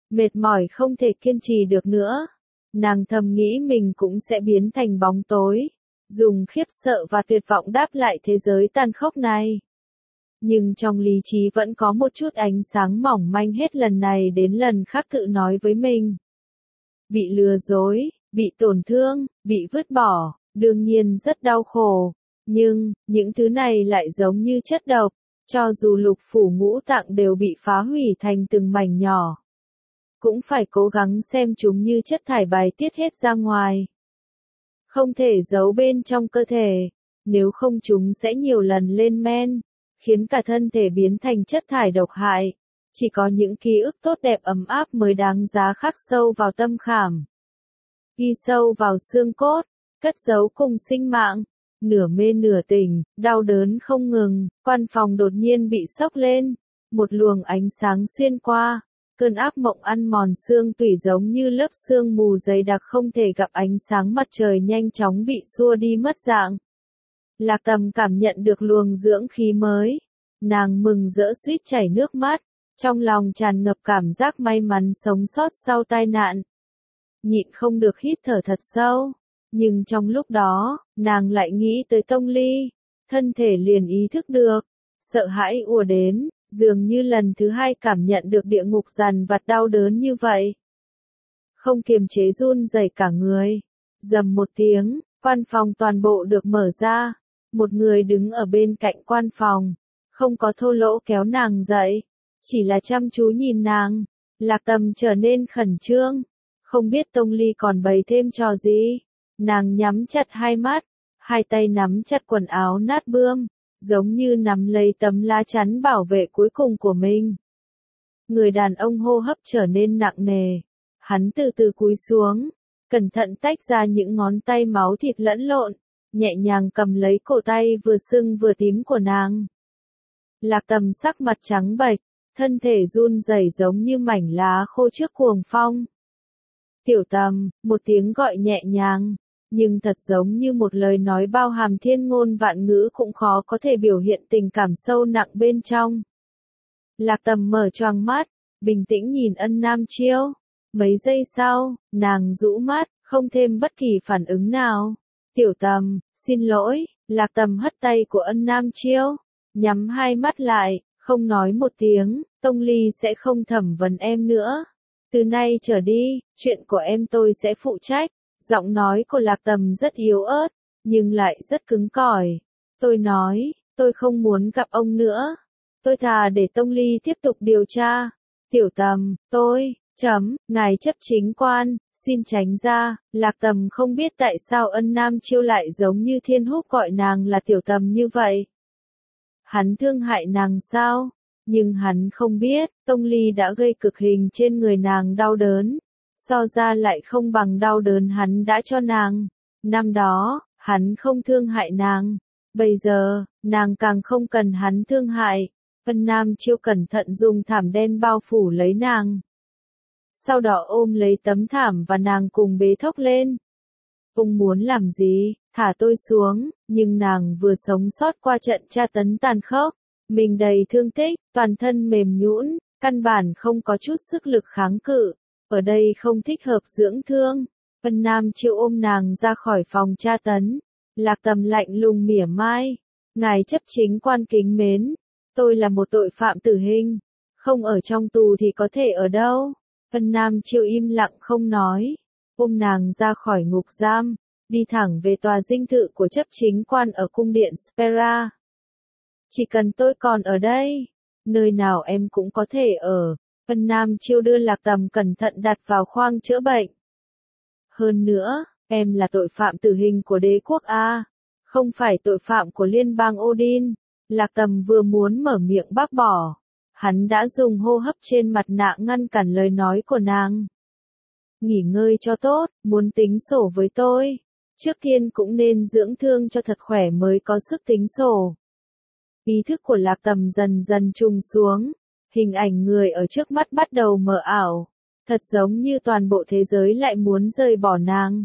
Mệt mỏi không thể kiên trì được nữa. Nàng thầm nghĩ mình cũng sẽ biến thành bóng tối, dùng khiếp sợ và tuyệt vọng đáp lại thế giới tàn khốc này. Nhưng trong lý trí vẫn có một chút ánh sáng mỏng manh hết lần này đến lần khác tự nói với mình. Bị lừa dối, bị tổn thương, bị vứt bỏ, đương nhiên rất đau khổ. Nhưng, những thứ này lại giống như chất độc, cho dù lục phủ ngũ tạng đều bị phá hủy thành từng mảnh nhỏ. Cũng phải cố gắng xem chúng như chất thải bài tiết hết ra ngoài. Không thể giấu bên trong cơ thể, nếu không chúng sẽ nhiều lần lên men, khiến cả thân thể biến thành chất thải độc hại. Chỉ có những ký ức tốt đẹp ấm áp mới đáng giá khắc sâu vào tâm khảm. Ghi sâu vào xương cốt, cất giấu cùng sinh mạng. Nửa mê nửa tỉnh, đau đớn không ngừng, quan phòng đột nhiên bị sốc lên. Một luồng ánh sáng xuyên qua. Cơn ác mộng ăn mòn xương tủy giống như lớp sương mù dày đặc không thể gặp ánh sáng mặt trời nhanh chóng bị xua đi mất dạng. Lạc Tầm cảm nhận được luồng dưỡng khí mới. Nàng mừng rỡ suýt chảy nước mắt, trong lòng tràn ngập cảm giác may mắn sống sót sau tai nạn. Nhịn không được hít thở thật sâu, nhưng trong lúc đó, nàng lại nghĩ tới Tông Ly, thân thể liền ý thức được, sợ hãi ùa đến. Dường như lần thứ hai cảm nhận được địa ngục dằn vặt đau đớn như vậy. Không kiềm chế run rẩy cả người. Rầm một tiếng, quan phòng toàn bộ được mở ra. Một người đứng ở bên cạnh quan phòng. Không có thô lỗ kéo nàng dậy. Chỉ là chăm chú nhìn nàng. Lạc Tầm trở nên khẩn trương. Không biết Tông Ly còn bày thêm trò gì. Nàng nhắm chặt hai mắt. Hai tay nắm chặt quần áo nát bươm. Giống như nắm lấy tấm lá chắn bảo vệ cuối cùng của mình. Người đàn ông hô hấp trở nên nặng nề. Hắn từ từ cúi xuống, cẩn thận tách ra những ngón tay máu thịt lẫn lộn, nhẹ nhàng cầm lấy cổ tay vừa sưng vừa tím của nàng. Lạc Tầm sắc mặt trắng bệch, thân thể run rẩy giống như mảnh lá khô trước cuồng phong. Tiểu Tầm, một tiếng gọi nhẹ nhàng. Nhưng thật giống như một lời nói bao hàm thiên ngôn vạn ngữ cũng khó có thể biểu hiện tình cảm sâu nặng bên trong. Lạc Tầm mở choàng mắt, bình tĩnh nhìn Ân Nam Chiêu. Mấy giây sau, nàng rũ mắt, không thêm bất kỳ phản ứng nào. Tiểu Tầm, xin lỗi. Lạc Tầm hất tay của Ân Nam Chiêu, nhắm hai mắt lại, không nói một tiếng. Tông Ly sẽ không thẩm vấn em nữa. Từ nay trở đi, chuyện của em tôi sẽ phụ trách. Giọng nói của Lạc Tầm rất yếu ớt, nhưng lại rất cứng cỏi. Tôi nói, tôi không muốn gặp ông nữa. Tôi thà để Tông Ly tiếp tục điều tra. Tiểu Tầm, tôi, chấm, ngài chấp chính quan, xin tránh ra. Lạc Tầm không biết tại sao Ân Nam Chiêu lại giống như Thiên Húc gọi nàng là Tiểu Tầm như vậy. Hắn thương hại nàng sao? Nhưng hắn không biết, Tông Ly đã gây cực hình trên người nàng đau đớn. So ra lại không bằng đau đớn hắn đã cho nàng. Năm đó, hắn không thương hại nàng. Bây giờ, nàng càng không cần hắn thương hại. Ân Nam Chiêu cẩn thận dùng thảm đen bao phủ lấy nàng. Sau đó ôm lấy tấm thảm và nàng cùng bế thốc lên. Ông muốn làm gì? Thả tôi xuống. Nhưng nàng vừa sống sót qua trận tra tấn tàn khốc. Mình đầy thương tích, toàn thân mềm nhũn, căn bản không có chút sức lực kháng cự. Ở đây không thích hợp dưỡng thương. Ân Nam Chiêu ôm nàng ra khỏi phòng tra tấn. Lạc Tầm lạnh lùng mỉa mai. Ngài chấp chính quan kính mến. Tôi là một tội phạm tử hình. Không ở trong tù thì có thể ở đâu? Ân Nam Chiêu im lặng không nói. Ôm nàng ra khỏi ngục giam. Đi thẳng về tòa dinh thự của chấp chính quan ở cung điện Spera. Chỉ cần tôi còn ở đây, nơi nào em cũng có thể ở. Ân Nam Chiêu đưa Lạc Tầm cẩn thận đặt vào khoang chữa bệnh. Hơn nữa, em là tội phạm tử hình của đế quốc A, không phải tội phạm của liên bang Odin. Lạc Tầm vừa muốn mở miệng bác bỏ. Hắn đã dùng hô hấp trên mặt nạ ngăn cản lời nói của nàng. Nghỉ ngơi cho tốt, muốn tính sổ với tôi. Trước tiên cũng nên dưỡng thương cho thật khỏe mới có sức tính sổ. Ý thức của Lạc Tầm dần dần trùng xuống. Hình ảnh người ở trước mắt bắt đầu mờ ảo. Thật giống như toàn bộ thế giới lại muốn rời bỏ nàng.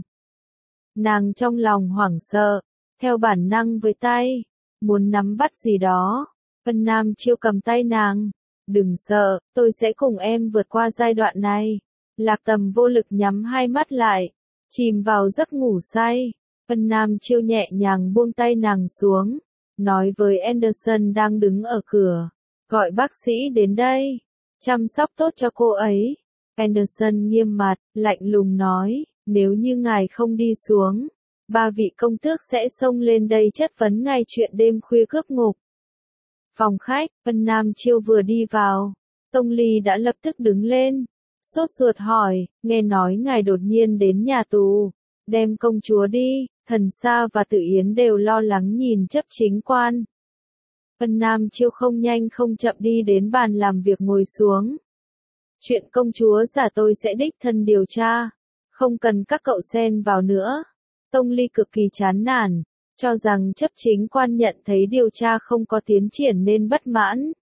Nàng trong lòng hoảng sợ. Theo bản năng với tay. Muốn nắm bắt gì đó. Ân Nam Chiêu cầm tay nàng. Đừng sợ, tôi sẽ cùng em vượt qua giai đoạn này. Lạc Tầm vô lực nhắm hai mắt lại, chìm vào giấc ngủ say. Vân Nam Chiêu nhẹ nhàng buông tay nàng xuống, nói với Anderson đang đứng ở cửa, gọi bác sĩ đến đây, chăm sóc tốt cho cô ấy. Anderson nghiêm mặt, lạnh lùng nói, nếu như ngài không đi xuống, ba vị công tước sẽ xông lên đây chất vấn ngài chuyện đêm khuya cướp ngục. Phòng khách, Vân Nam Chiêu vừa đi vào, Tông Ly đã lập tức đứng lên, sốt ruột hỏi, nghe nói ngài đột nhiên đến nhà tù, đem công chúa đi. Thần Sa và Tử Yến đều lo lắng nhìn chấp chính quan. Vân Nam Chiêu không nhanh không chậm đi đến bàn làm việc ngồi xuống. Chuyện công chúa giả tôi sẽ đích thân điều tra, không cần các cậu xen vào nữa. Tông Ly cực kỳ chán nản, cho rằng chấp chính quan nhận thấy điều tra không có tiến triển nên bất mãn.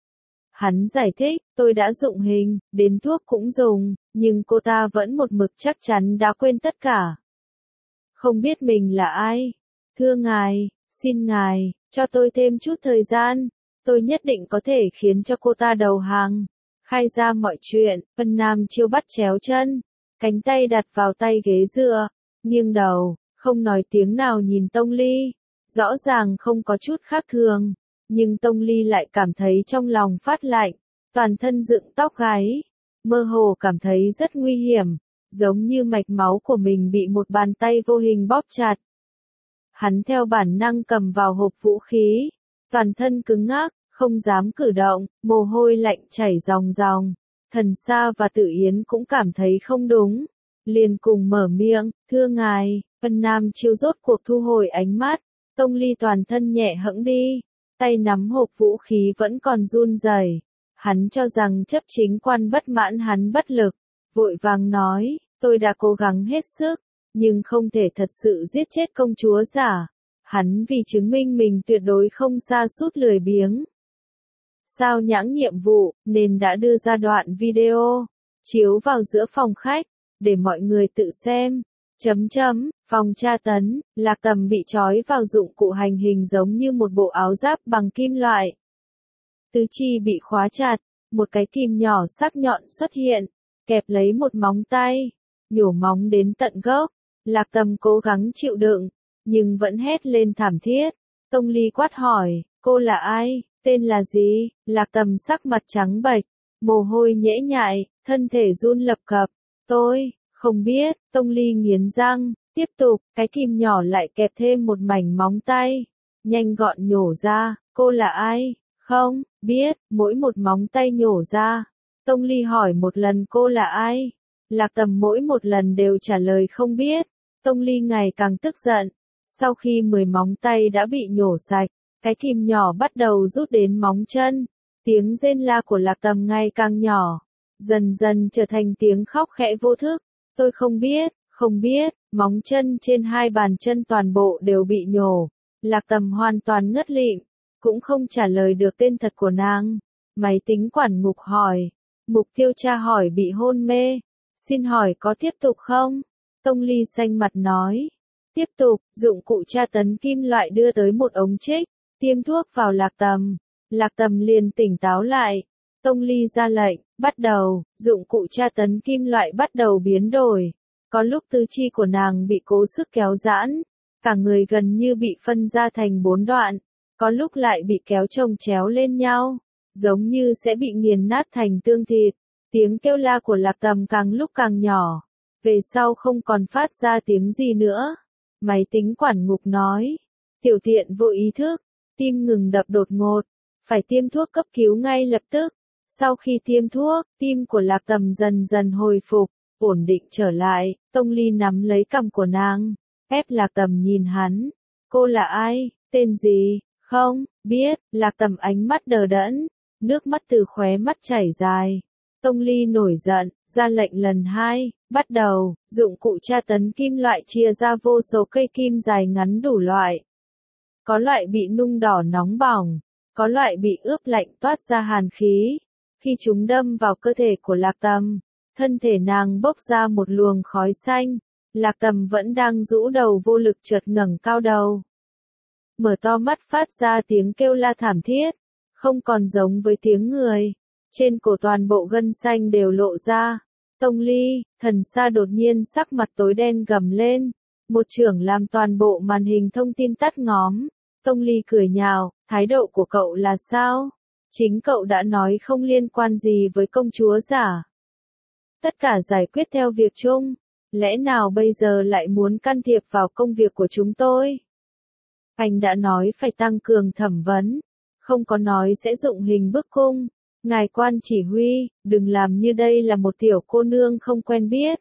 Hắn giải thích, tôi đã dụng hình, đến thuốc cũng dùng, nhưng cô ta vẫn một mực chắc chắn đã quên tất cả. Không biết mình là ai. Thưa ngài, xin ngài, cho tôi thêm chút thời gian, tôi nhất định có thể khiến cho cô ta đầu hàng, khai ra mọi chuyện. Vân Nam Chiêu bắt chéo chân, cánh tay đặt vào tay ghế dựa, nghiêng đầu, không nói tiếng nào nhìn Tông Ly, rõ ràng không có chút khác thường, nhưng Tông Ly lại cảm thấy trong lòng phát lạnh, toàn thân dựng tóc gáy, mơ hồ cảm thấy rất nguy hiểm. Giống như mạch máu của mình bị một bàn tay vô hình bóp chặt. Hắn theo bản năng cầm vào hộp vũ khí, toàn thân cứng ngắc, không dám cử động, mồ hôi lạnh chảy ròng ròng. Thần Sa và Tử Yến cũng cảm thấy không đúng, liền cùng mở miệng, thưa ngài. Vân Nam Chiêu rốt cuộc thu hồi ánh mắt, Tông Ly toàn thân nhẹ hẫng đi, tay nắm hộp vũ khí vẫn còn run rẩy. Hắn cho rằng chấp chính quan bất mãn hắn bất lực. Vội vàng nói, tôi đã cố gắng hết sức, nhưng không thể thật sự giết chết công chúa giả. Hắn vì chứng minh mình tuyệt đối không sa sút lười biếng. Sao nhãng nhiệm vụ, nên đã đưa ra đoạn video, chiếu vào giữa phòng khách, để mọi người tự xem. Chấm chấm, phòng tra tấn, Lạc Tầm bị trói vào dụng cụ hành hình giống như một bộ áo giáp bằng kim loại. Tứ chi bị khóa chặt, một cái kìm nhỏ sắc nhọn xuất hiện. Kẹp lấy một móng tay, nhổ móng đến tận gốc. Lạc Tầm cố gắng chịu đựng, nhưng vẫn hét lên thảm thiết. Tông Ly quát hỏi, cô là ai, tên là gì? Lạc Tầm sắc mặt trắng bệch, mồ hôi nhễ nhại, thân thể run lập cập. Tôi, không biết. Tông Ly nghiến răng, tiếp tục, cái kìm nhỏ lại kẹp thêm một mảnh móng tay. Nhanh gọn nhổ ra, cô là ai? Không, biết, mỗi một móng tay nhổ ra. Tông Ly hỏi một lần cô là ai? Lạc Tầm mỗi một lần đều trả lời không biết. Tông Ly ngày càng tức giận. Sau khi mười móng tay đã bị nhổ sạch, cái kìm nhỏ bắt đầu rút đến móng chân. Tiếng rên la của Lạc Tầm ngày càng nhỏ, dần dần trở thành tiếng khóc khẽ vô thức. Tôi không biết, không biết, móng chân trên hai bàn chân toàn bộ đều bị nhổ. Lạc Tầm hoàn toàn ngất lịm, cũng không trả lời được tên thật của nàng. Máy tính quản ngục hỏi. Mục tiêu tra hỏi bị hôn mê. Xin hỏi có tiếp tục không? Tông Ly xanh mặt nói. Tiếp tục, dụng cụ tra tấn kim loại đưa tới một ống trích, tiêm thuốc vào Lạc Tầm. Lạc Tầm liền tỉnh táo lại. Tông Ly ra lệnh, bắt đầu, dụng cụ tra tấn kim loại bắt đầu biến đổi. Có lúc tứ chi của nàng bị cố sức kéo giãn, cả người gần như bị phân ra thành bốn đoạn. Có lúc lại bị kéo chồng chéo lên nhau, giống như sẽ bị nghiền nát thành tương thịt. Tiếng kêu la của Lạc Tầm càng lúc càng nhỏ, về sau không còn phát ra tiếng gì nữa. Máy tính quản ngục nói, tiểu tiện vô ý thức, tim ngừng đập đột ngột, phải tiêm thuốc cấp cứu ngay lập tức. Sau khi tiêm thuốc, tim của Lạc Tầm dần dần hồi phục, ổn định trở lại. Tông Ly nắm lấy cằm của nàng, ép Lạc Tầm nhìn hắn. Cô là ai, tên gì? Không, biết. Lạc Tầm ánh mắt đờ đẫn, nước mắt từ khóe mắt chảy dài. Tông Ly nổi giận, ra lệnh lần hai, bắt đầu. Dụng cụ tra tấn kim loại chia ra vô số cây kim dài ngắn đủ loại. Có loại bị nung đỏ nóng bỏng, có loại bị ướp lạnh toát ra hàn khí. Khi chúng đâm vào cơ thể của Lạc Tầm, thân thể nàng bốc ra một luồng khói xanh. Lạc Tầm vẫn đang rũ đầu vô lực chợt ngẩng cao đầu. Mở to mắt phát ra tiếng kêu la thảm thiết, không còn giống với tiếng người. trên cổ toàn bộ gân xanh đều lộ ra. Tông Ly, thần xa đột nhiên sắc mặt tối đen gầm lên, một chưởng làm toàn bộ màn hình thông tin tắt ngóm. Tông Ly cười nhạo, thái độ của cậu là sao? Chính cậu đã nói không liên quan gì với công chúa giả. Tất cả giải quyết theo việc chung, lẽ nào bây giờ lại muốn can thiệp vào công việc của chúng tôi? Anh đã nói phải tăng cường thẩm vấn, không có nói sẽ dụng hình bức cung. Ngài quan chỉ huy, đừng làm như đây là một tiểu cô nương không quen biết.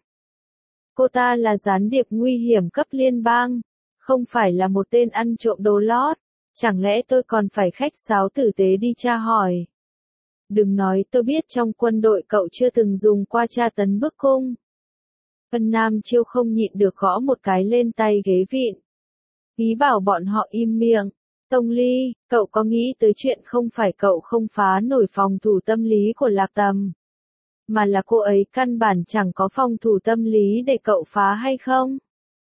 Cô ta là gián điệp nguy hiểm cấp liên bang, không phải là một tên ăn trộm đồ lót. Chẳng lẽ tôi còn phải khách sáo tử tế đi tra hỏi? Đừng nói tôi biết trong quân đội cậu chưa từng dùng qua tra tấn bức cung. Vân Nam Chiêu không nhịn được gõ một cái lên tay ghế vịn. Ý bảo bọn họ im miệng. Tông Ly, cậu có nghĩ tới chuyện không phải cậu không phá nổi phòng thủ tâm lý của Lạc Tầm, mà là cô ấy căn bản chẳng có phòng thủ tâm lý để cậu phá hay không?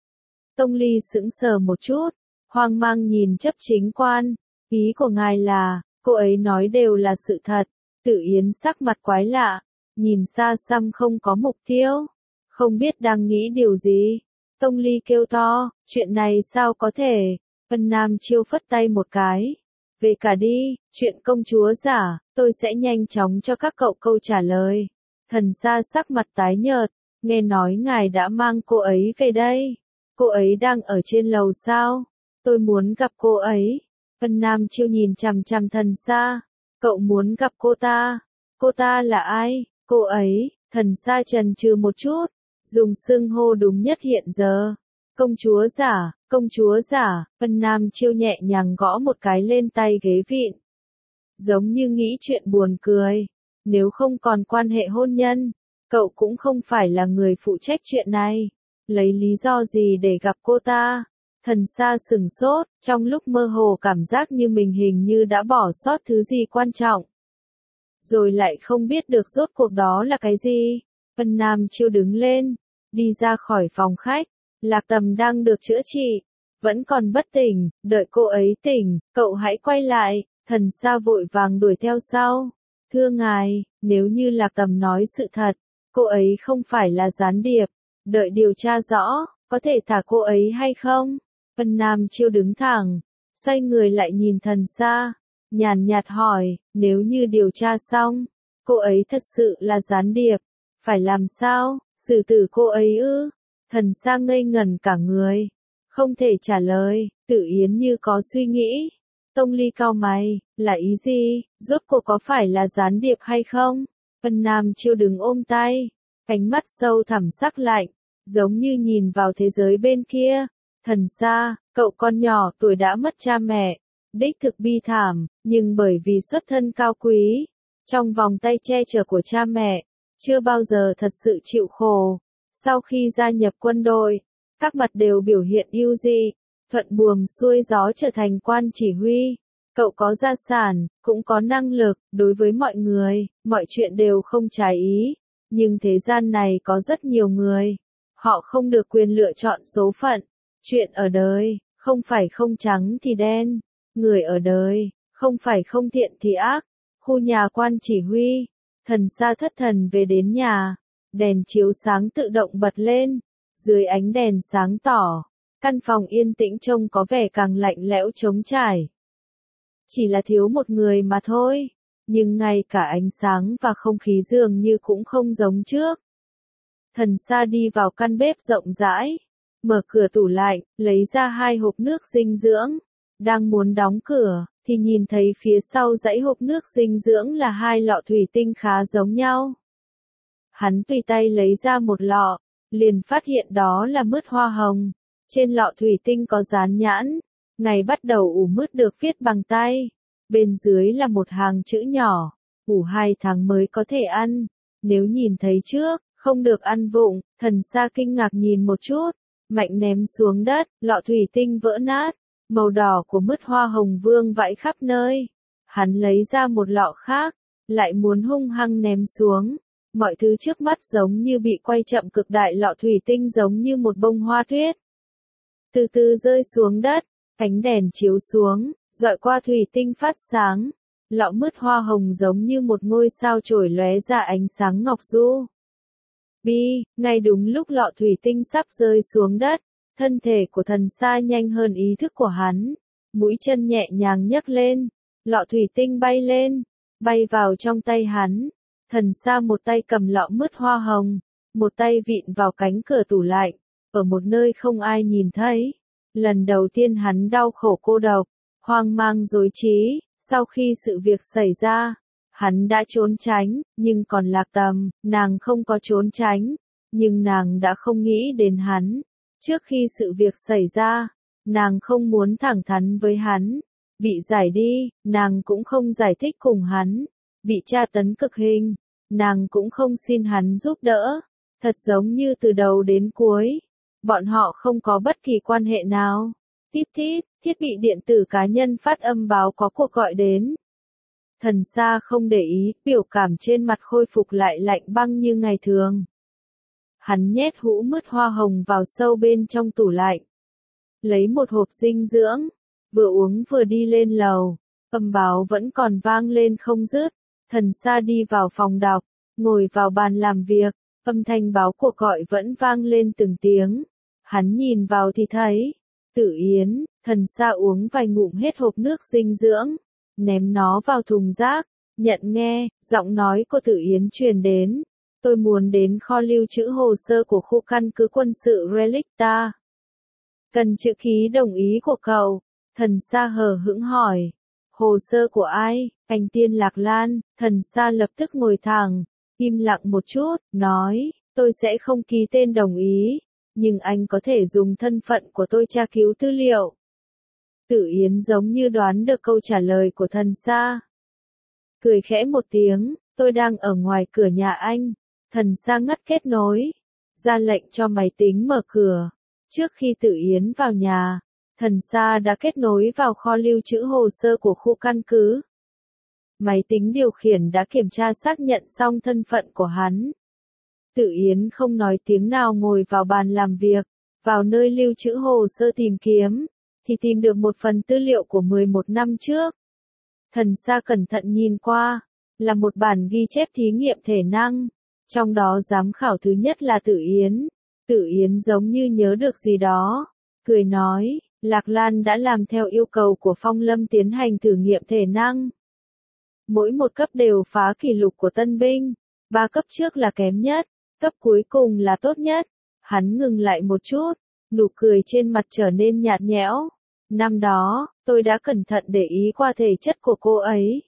Tông Ly sững sờ một chút, hoang mang nhìn chấp chính quan. Ý của ngài là, cô ấy nói đều là sự thật. Tự Yến sắc mặt quái lạ, nhìn xa xăm không có mục tiêu, không biết đang nghĩ điều gì. Tông Ly kêu to, chuyện này sao có thể? Vân Nam Chiêu phất tay một cái. Về cả đi, chuyện công chúa giả, tôi sẽ nhanh chóng cho các cậu câu trả lời. Thần xa sắc mặt tái nhợt, nghe nói ngài đã mang cô ấy về đây. Cô ấy đang ở trên lầu sao? Tôi muốn gặp cô ấy. Vân Nam Chiêu nhìn chằm chằm thần xa. Cậu muốn gặp cô ta? Cô ta là ai? Cô ấy, thần xa chần chừ một chút, dùng xưng hô đúng nhất hiện giờ. Công chúa giả, công chúa giả, Vân Nam Chiêu nhẹ nhàng gõ một cái lên tay ghế vịn. Giống như nghĩ chuyện buồn cười. Nếu không còn quan hệ hôn nhân, cậu cũng không phải là người phụ trách chuyện này. Lấy lý do gì để gặp cô ta? Thần xa sừng sốt, trong lúc mơ hồ cảm giác như mình hình như đã bỏ sót thứ gì quan trọng. Rồi lại không biết được rốt cuộc đó là cái gì. Vân Nam Chiêu đứng lên, đi ra khỏi phòng khách. Lạc Tầm đang được chữa trị, vẫn còn bất tỉnh, đợi cô ấy tỉnh, cậu hãy quay lại. Thần xa vội vàng đuổi theo sau. Thưa ngài, nếu như Lạc Tầm nói sự thật, cô ấy không phải là gián điệp, đợi điều tra rõ, có thể thả cô ấy hay không? Vân Nam Chiêu đứng thẳng, xoay người lại nhìn thần xa, nhàn nhạt hỏi, nếu như điều tra xong, cô ấy thật sự là gián điệp, phải làm sao, xử tử cô ấy ư? Thần xa ngây ngẩn cả người, không thể trả lời. Tử Yến như có suy nghĩ. Tông Ly cau mày, là ý gì, rốt cuộc có phải là gián điệp hay không? Vân Nam Chiêu đứng ôm tay, ánh mắt sâu thẳm sắc lạnh, giống như nhìn vào thế giới bên kia. Thần xa, cậu con nhỏ tuổi đã mất cha mẹ, đích thực bi thảm, nhưng bởi vì xuất thân cao quý, trong vòng tay che chở của cha mẹ, chưa bao giờ thật sự chịu khổ. Sau khi gia nhập quân đội, các mặt đều biểu hiện ưu dị, thuận buồm xuôi gió trở thành quan chỉ huy. Cậu có gia sản, cũng có năng lực, đối với mọi người, mọi chuyện đều không trái ý. Nhưng thế gian này có rất nhiều người, họ không được quyền lựa chọn số phận. Chuyện ở đời, không phải không trắng thì đen. Người ở đời, không phải không thiện thì ác. Khu nhà quan chỉ huy, thần xa thất thần về đến nhà. Đèn chiếu sáng tự động bật lên. Dưới ánh đèn sáng tỏ, căn phòng yên tĩnh trông có vẻ càng lạnh lẽo trống trải. Chỉ là thiếu một người mà thôi. Nhưng ngay cả ánh sáng và không khí dường như cũng không giống trước. Thần xa đi vào căn bếp rộng rãi, mở cửa tủ lạnh, lấy ra hai hộp nước dinh dưỡng. Đang muốn đóng cửa, thì nhìn thấy phía sau dãy hộp nước dinh dưỡng là hai lọ thủy tinh khá giống nhau. Hắn tùy tay lấy ra một lọ, liền phát hiện đó là mứt hoa hồng. Trên lọ thủy tinh có dán nhãn, ngày bắt đầu ủ mứt được viết bằng tay. Bên dưới là một hàng chữ nhỏ, ủ hai tháng mới có thể ăn. Nếu nhìn thấy trước, không được ăn vụng. Thần xa kinh ngạc nhìn một chút, mạnh ném xuống đất, lọ thủy tinh vỡ nát. Màu đỏ của mứt hoa hồng vương vãi khắp nơi. Hắn lấy ra một lọ khác, lại muốn hung hăng ném xuống. Mọi thứ trước mắt giống như bị quay chậm cực đại, lọ thủy tinh giống như một bông hoa tuyết. Từ từ rơi xuống đất, ánh đèn chiếu xuống, dọi qua thủy tinh phát sáng. Lọ mứt hoa hồng giống như một ngôi sao chổi lóe ra ánh sáng ngọc du. Bi, ngay đúng lúc lọ thủy tinh sắp rơi xuống đất, thân thể của thần sa nhanh hơn ý thức của hắn. Mũi chân nhẹ nhàng nhấc lên, lọ thủy tinh bay lên, bay vào trong tay hắn. Thần sa một tay cầm lọ mứt hoa hồng, một tay vịn vào cánh cửa tủ lạnh, ở một nơi không ai nhìn thấy. Lần đầu tiên hắn đau khổ cô độc, hoang mang rối trí, sau khi sự việc xảy ra, hắn đã trốn tránh, nhưng còn Lạc Tầm, nàng không có trốn tránh, nhưng nàng đã không nghĩ đến hắn. Trước khi sự việc xảy ra, nàng không muốn thẳng thắn với hắn, bị giải đi, nàng cũng không giải thích cùng hắn, bị tra tấn cực hình, nàng cũng không xin hắn giúp đỡ, thật giống như từ đầu đến cuối, bọn họ không có bất kỳ quan hệ nào. Tít tít, thiết bị điện tử cá nhân phát âm báo có cuộc gọi đến. Thần sa không để ý, biểu cảm trên mặt khôi phục lại lạnh băng như ngày thường. Hắn nhét hũ mứt hoa hồng vào sâu bên trong tủ lạnh. Lấy một hộp dinh dưỡng, vừa uống vừa đi lên lầu, âm báo vẫn còn vang lên không dứt. Thần sa đi vào phòng đọc, ngồi vào bàn làm việc, âm thanh báo cuộc gọi vẫn vang lên từng tiếng. Hắn nhìn vào thì thấy, Tử Yến. Thần sa uống vài ngụm hết hộp nước dinh dưỡng, ném nó vào thùng rác, nhận nghe, giọng nói của Tử Yến truyền đến. Tôi muốn đến kho lưu trữ hồ sơ của khu căn cứ quân sự Relicta. Cần chữ ký đồng ý của cậu. Thần sa hờ hững hỏi. Hồ sơ của ai? Anh Tiên Lạc Lan. Thần sa lập tức ngồi thẳng, im lặng một chút, nói, tôi sẽ không ký tên đồng ý, nhưng anh có thể dùng thân phận của tôi tra cứu tư liệu. Tử Yến giống như đoán được câu trả lời của thần sa. Cười khẽ một tiếng, tôi đang ở ngoài cửa nhà anh. Thần sa ngắt kết nối, ra lệnh cho máy tính mở cửa. Trước khi Tử Yến vào nhà, thần sa đã kết nối vào kho lưu trữ hồ sơ của khu căn cứ. Máy tính điều khiển đã kiểm tra xác nhận xong thân phận của hắn. Tử Yến không nói tiếng nào ngồi vào bàn làm việc, vào nơi lưu trữ hồ sơ tìm kiếm, thì tìm được một phần tư liệu của mười một năm trước. Thần sa cẩn thận nhìn qua, là một bản ghi chép thí nghiệm thể năng, trong đó giám khảo thứ nhất là Tử Yến. Tử Yến giống như nhớ được gì đó, cười nói, Lạc Lan đã làm theo yêu cầu của Phong Lâm tiến hành thử nghiệm thể năng. Mỗi một cấp đều phá kỷ lục của tân binh, ba cấp trước là kém nhất, cấp cuối cùng là tốt nhất. Hắn ngừng lại một chút, nụ cười trên mặt trở nên nhạt nhẽo. Năm đó, tôi đã cẩn thận để ý qua thể chất của cô ấy.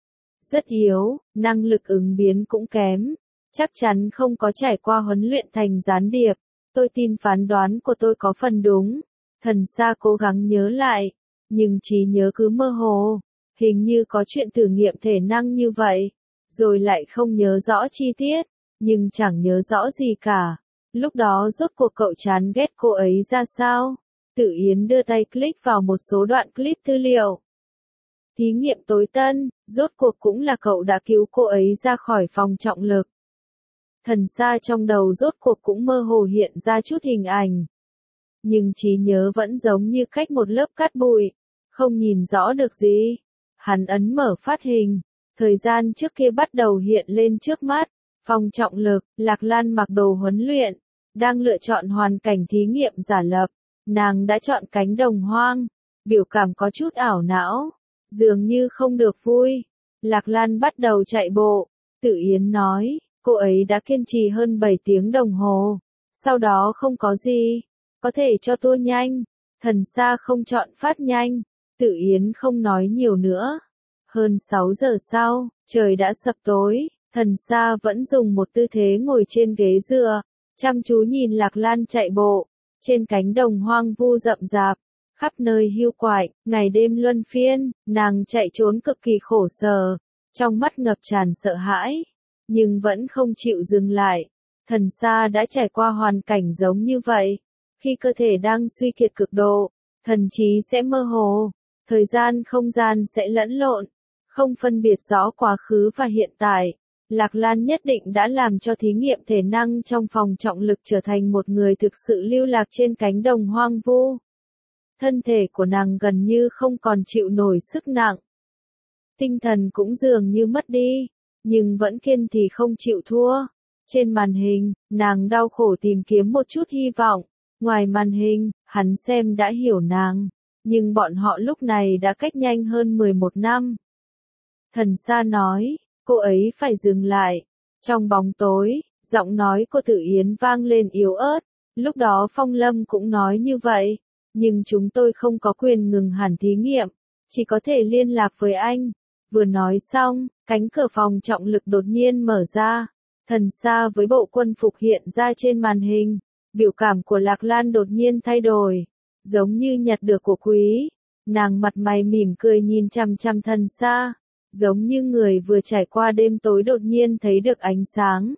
Rất yếu, năng lực ứng biến cũng kém, chắc chắn không có trải qua huấn luyện thành gián điệp. Tôi tin phán đoán của tôi có phần đúng. Thần sa cố gắng nhớ lại, nhưng trí nhớ cứ mơ hồ. Hình như có chuyện thử nghiệm thể năng như vậy, rồi lại không nhớ rõ chi tiết, nhưng chẳng nhớ rõ gì cả. Lúc đó rốt cuộc cậu chán ghét cô ấy ra sao? Tử Yến đưa tay click vào một số đoạn clip tư liệu. Thí nghiệm tối tân, rốt cuộc cũng là cậu đã cứu cô ấy ra khỏi phòng trọng lực. Thần sa trong đầu rốt cuộc cũng mơ hồ hiện ra chút hình ảnh. Nhưng trí nhớ vẫn giống như cách một lớp cát bụi, không nhìn rõ được gì. Hắn ấn mở phát hình, thời gian trước kia bắt đầu hiện lên trước mắt. Phòng trọng lực, Lạc Lan mặc đồ huấn luyện, đang lựa chọn hoàn cảnh thí nghiệm giả lập. Nàng đã chọn cánh đồng hoang, biểu cảm có chút ảo não, dường như không được vui. Lạc Lan bắt đầu chạy bộ, Tử Yến nói, cô ấy đã kiên trì hơn bảy tiếng đồng hồ, sau đó không có gì, có thể cho tua nhanh. Thần sa không chọn phát nhanh, Tử Yến không nói nhiều nữa. Hơn sáu giờ sau, trời đã sập tối, thần sa vẫn dùng một tư thế ngồi trên ghế dựa, chăm chú nhìn Lạc Lan chạy bộ. Trên cánh đồng hoang vu rậm rạp, khắp nơi hiu quạnh, ngày đêm luân phiên, nàng chạy trốn cực kỳ khổ sở, trong mắt ngập tràn sợ hãi, nhưng vẫn không chịu dừng lại. Thần sa đã trải qua hoàn cảnh giống như vậy, khi cơ thể đang suy kiệt cực độ, thần trí sẽ mơ hồ, thời gian không gian sẽ lẫn lộn, không phân biệt rõ quá khứ và hiện tại. Lạc Lan nhất định đã làm cho thí nghiệm thể năng trong phòng trọng lực trở thành một người thực sự lưu lạc trên cánh đồng hoang vu. Thân thể của nàng gần như không còn chịu nổi sức nặng. tinh thần cũng dường như mất đi, nhưng vẫn kiên trì không chịu thua. Trên màn hình, nàng đau khổ tìm kiếm một chút hy vọng, ngoài màn hình, hắn xem đã hiểu nàng, nhưng bọn họ lúc này đã cách nhanh hơn mười một năm. Thần Sa nói, cô ấy phải dừng lại. Trong bóng tối, giọng nói của Tử Yến vang lên yếu ớt, lúc đó Phong Lâm cũng nói như vậy, nhưng chúng tôi không có quyền ngừng hẳn thí nghiệm, chỉ có thể liên lạc với anh. Vừa nói xong, cánh cửa phòng trọng lực đột nhiên mở ra, Thần Sa với bộ quân phục hiện ra trên màn hình, biểu cảm của Lạc Lan đột nhiên thay đổi, giống như nhặt được của quý, nàng mặt mày mỉm cười nhìn chằm chằm Thần Sa, giống như người vừa trải qua đêm tối đột nhiên thấy được ánh sáng.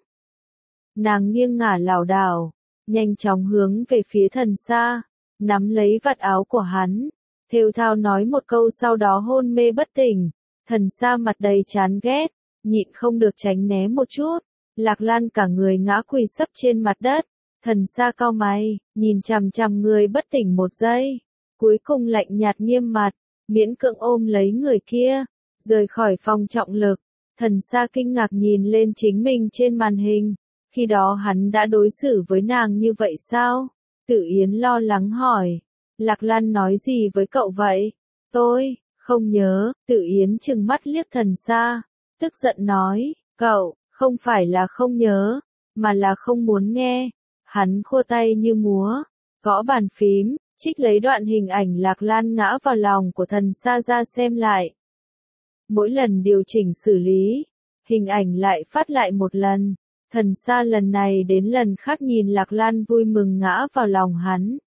Nàng nghiêng ngả lảo đảo, nhanh chóng hướng về phía Thần Sa, nắm lấy vạt áo của hắn, thều thào nói một câu sau đó hôn mê bất tỉnh. Thần Sa mặt đầy chán ghét, nhịn không được tránh né một chút, Lạc Lan cả người ngã quỳ sấp trên mặt đất. Thần Sa cau mày, nhìn chằm chằm người bất tỉnh một giây, cuối cùng lạnh nhạt nghiêm mặt, miễn cưỡng ôm lấy người kia, rời khỏi phòng trọng lực. Thần Sa kinh ngạc nhìn lên chính mình trên màn hình, khi đó hắn đã đối xử với nàng như vậy sao? Tử Yến lo lắng hỏi, Lạc Lan nói gì với cậu vậy? Tôi không nhớ. Tử Yến trừng mắt liếc Thần Sa, tức giận nói, cậu, không phải là không nhớ, mà là không muốn nghe. Hắn khua tay như múa, gõ bàn phím, trích lấy đoạn hình ảnh Lạc Lan ngã vào lòng của Thần Sa ra xem lại. Mỗi lần điều chỉnh xử lý, hình ảnh lại phát lại một lần. Thần Sa lần này đến lần khác nhìn Lạc Lan vui mừng ngã vào lòng hắn.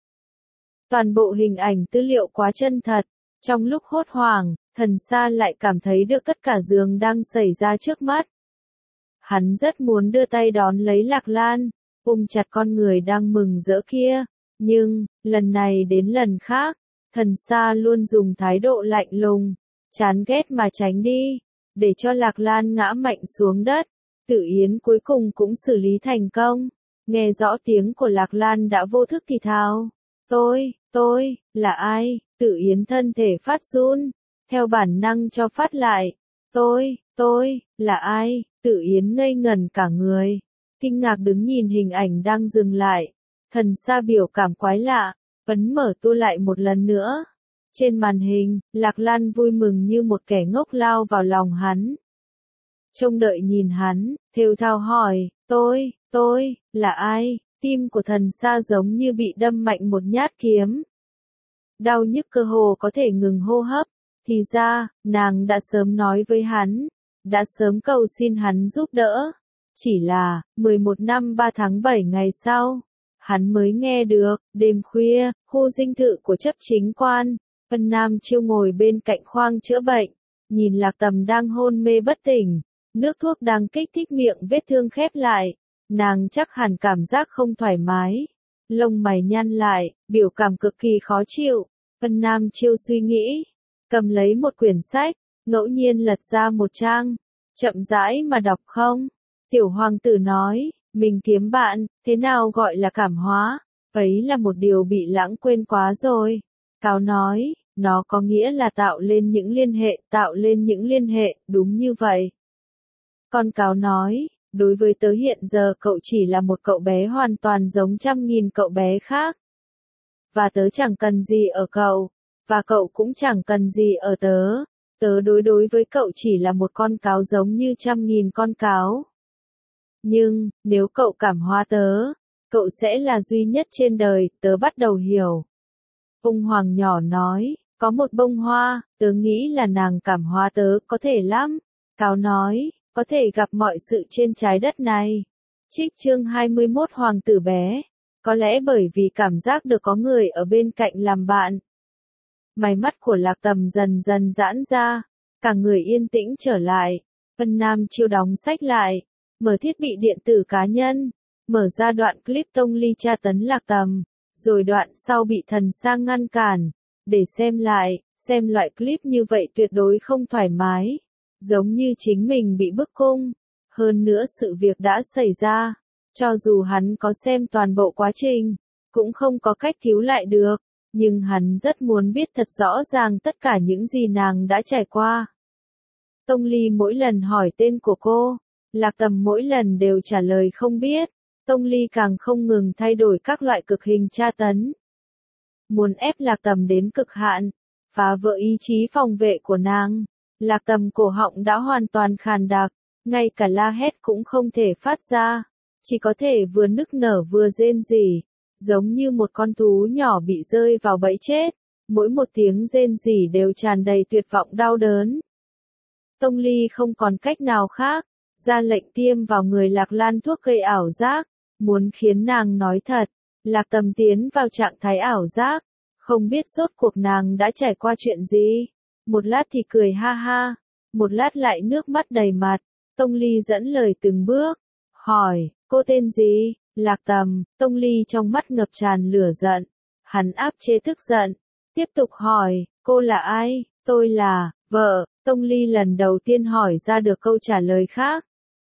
Toàn bộ hình ảnh tư liệu quá chân thật. Trong lúc hốt hoảng, Thần Sa lại cảm thấy được tất cả dường đang xảy ra trước mắt. Hắn rất muốn đưa tay đón lấy Lạc Lan, ôm chặt con người đang mừng rỡ kia, nhưng, lần này đến lần khác, Thần Sa luôn dùng thái độ lạnh lùng, chán ghét mà tránh đi, để cho Lạc Lan ngã mạnh xuống đất. Tử Yến cuối cùng cũng xử lý thành công, nghe rõ tiếng của Lạc Lan đã vô thức thì thào, tôi, tôi, là ai? Tử Yến thân thể phát run, theo bản năng cho phát lại, tôi, tôi, là ai? Tử Yến ngây ngẩn cả người, kinh ngạc đứng nhìn hình ảnh đang dừng lại. Thần Sa biểu cảm quái lạ, ấn mở tua lại một lần nữa. Trên màn hình, Lạc Lan vui mừng như một kẻ ngốc lao vào lòng hắn. Trông đợi nhìn hắn, thều thào hỏi, tôi, tôi, là ai? Tim của Thần Sa giống như bị đâm mạnh một nhát kiếm. Đau nhức cơ hồ có thể ngừng hô hấp, thì ra, nàng đã sớm nói với hắn, đã sớm cầu xin hắn giúp đỡ. Chỉ là, mười một năm ba tháng bảy ngày sau, hắn mới nghe được. Đêm khuya, khu dinh thự của chấp chính quan, Vân Nam Chiêu ngồi bên cạnh khoang chữa bệnh, nhìn Lạc Tầm đang hôn mê bất tỉnh, nước thuốc đang kích thích miệng vết thương khép lại, nàng chắc hẳn cảm giác không thoải mái, lông mày nhăn lại, biểu cảm cực kỳ khó chịu. Vân Nam Chiêu suy nghĩ, cầm lấy một quyển sách, ngẫu nhiên lật ra một trang, chậm rãi mà đọc. Không, tiểu hoàng tử nói, mình kiếm bạn, thế nào gọi là cảm hóa, ấy là một điều bị lãng quên quá rồi. Cáo nói, nó có nghĩa là tạo lên những liên hệ, tạo lên những liên hệ, đúng như vậy. Con cáo nói, đối với tớ hiện giờ cậu chỉ là một cậu bé hoàn toàn giống trăm nghìn cậu bé khác. Và tớ chẳng cần gì ở cậu, và cậu cũng chẳng cần gì ở tớ. Tớ đối đối với cậu chỉ là một con cáo giống như trăm nghìn con cáo. Nhưng, nếu cậu cảm hóa tớ, cậu sẽ là duy nhất trên đời, tớ bắt đầu hiểu. Ông Hoàng nhỏ nói, có một bông hoa, tớ nghĩ là nàng cảm hóa tớ, có thể lắm. Cáo nói, có thể gặp mọi sự trên trái đất này. Trích chương hai mươi mốt Hoàng tử bé. Có lẽ bởi vì cảm giác được có người ở bên cạnh làm bạn. Mày mắt của Lạc Tầm dần dần giãn ra, cả người yên tĩnh trở lại. Vân Nam Chiêu đóng sách lại, mở thiết bị điện tử cá nhân, mở ra đoạn clip Tông Ly tra tấn Lạc Tầm, rồi đoạn sau bị Thần Sa ngăn cản, để xem lại, xem loại clip như vậy tuyệt đối không thoải mái, giống như chính mình bị bức cung. Hơn nữa sự việc đã xảy ra, cho dù hắn có xem toàn bộ quá trình, cũng không có cách cứu lại được, nhưng hắn rất muốn biết thật rõ ràng tất cả những gì nàng đã trải qua. Tông Ly mỗi lần hỏi tên của cô, Lạc Tầm mỗi lần đều trả lời không biết. Tông Ly càng không ngừng thay đổi các loại cực hình tra tấn. Muốn ép Lạc Tầm đến cực hạn, phá vỡ ý chí phòng vệ của nàng. Lạc Tầm cổ họng đã hoàn toàn khàn đặc, ngay cả la hét cũng không thể phát ra, chỉ có thể vừa nức nở vừa rên rỉ, giống như một con thú nhỏ bị rơi vào bẫy chết, mỗi một tiếng rên rỉ đều tràn đầy tuyệt vọng đau đớn. Tông Ly không còn cách nào khác, ra lệnh tiêm vào người Lạc Lan thuốc gây ảo giác, muốn khiến nàng nói thật. Lạc Tầm tiến vào trạng thái ảo giác, không biết rốt cuộc nàng đã trải qua chuyện gì. Một lát thì cười ha ha, một lát lại nước mắt đầy mặt. Tông Ly dẫn lời từng bước, hỏi, cô tên gì? Lạc Tầm. Tông Ly trong mắt ngập tràn lửa giận, hắn áp chế tức giận, tiếp tục hỏi, cô là ai? Tôi là, vợ. Tông Ly lần đầu tiên hỏi ra được câu trả lời khác.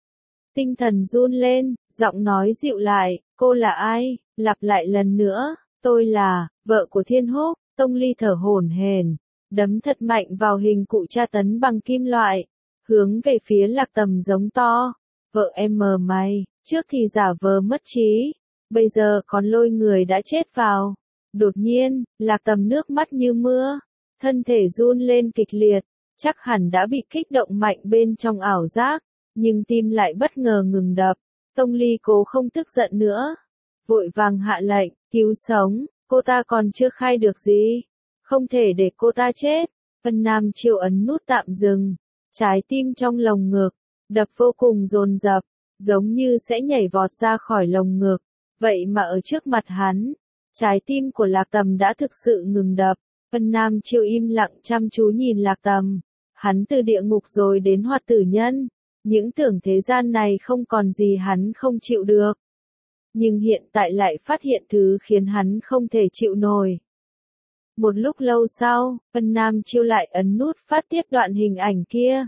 Tinh thần run lên, giọng nói dịu lại, cô là ai? Lặp lại lần nữa, tôi là, vợ của Thiên Húc. Tông Ly thở hổn hển, đấm thật mạnh vào hình cụ tra tấn bằng kim loại, hướng về phía Lạc Tầm giống to, vợ em mờ mày, trước thì giả vờ mất trí, bây giờ còn lôi người đã chết vào. Đột nhiên, Lạc Tầm nước mắt như mưa, thân thể run lên kịch liệt, chắc hẳn đã bị kích động mạnh bên trong ảo giác, nhưng tim lại bất ngờ ngừng đập. Tông Ly cố không tức giận nữa, vội vàng hạ lệnh, cứu sống, cô ta còn chưa khai được gì, không thể để cô ta chết. Vân Nam Chiêu ấn nút tạm dừng, trái tim trong lồng ngực, đập vô cùng dồn dập, giống như sẽ nhảy vọt ra khỏi lồng ngực, vậy mà ở trước mặt hắn, trái tim của Lạc Tầm đã thực sự ngừng đập. Vân Nam Chiêu im lặng chăm chú nhìn Lạc Tầm, hắn từ địa ngục rồi đến hoạt tử nhân, những tưởng thế gian này không còn gì hắn không chịu được. Nhưng hiện tại lại phát hiện thứ khiến hắn không thể chịu nổi. Một lúc lâu sau, Vân Nam Chiêu lại ấn nút phát tiếp đoạn hình ảnh kia.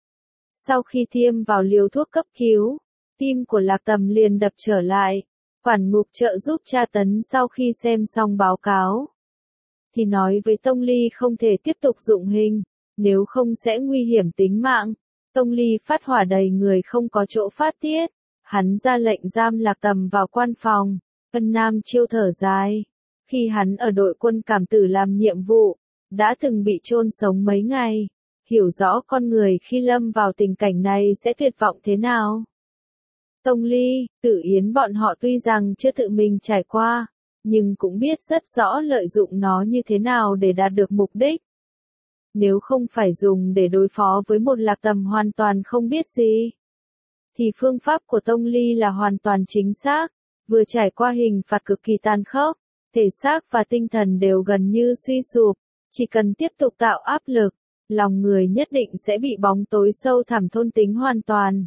Sau khi tiêm vào liều thuốc cấp cứu, tim của Lạc Tầm liền đập trở lại. Quản ngục trợ giúp tra tấn sau khi xem xong báo cáo, thì nói với Tông Ly không thể tiếp tục dụng hình, nếu không sẽ nguy hiểm tính mạng. Tông Ly phát hỏa đầy người không có chỗ phát tiết, hắn ra lệnh giam Lạc Tầm vào quan phòng. Vân Nam Chiêu thở dài, khi hắn ở đội quân cảm tử làm nhiệm vụ, đã từng bị chôn sống mấy ngày, hiểu rõ con người khi lâm vào tình cảnh này sẽ tuyệt vọng thế nào. Tông Ly, Tử Yến bọn họ tuy rằng chưa tự mình trải qua, nhưng cũng biết rất rõ lợi dụng nó như thế nào để đạt được mục đích. Nếu không phải dùng để đối phó với một Lạc Tầm hoàn toàn không biết gì, thì phương pháp của Tông Ly là hoàn toàn chính xác, vừa trải qua hình phạt cực kỳ tàn khốc, thể xác và tinh thần đều gần như suy sụp, chỉ cần tiếp tục tạo áp lực, lòng người nhất định sẽ bị bóng tối sâu thẳm thôn tính hoàn toàn.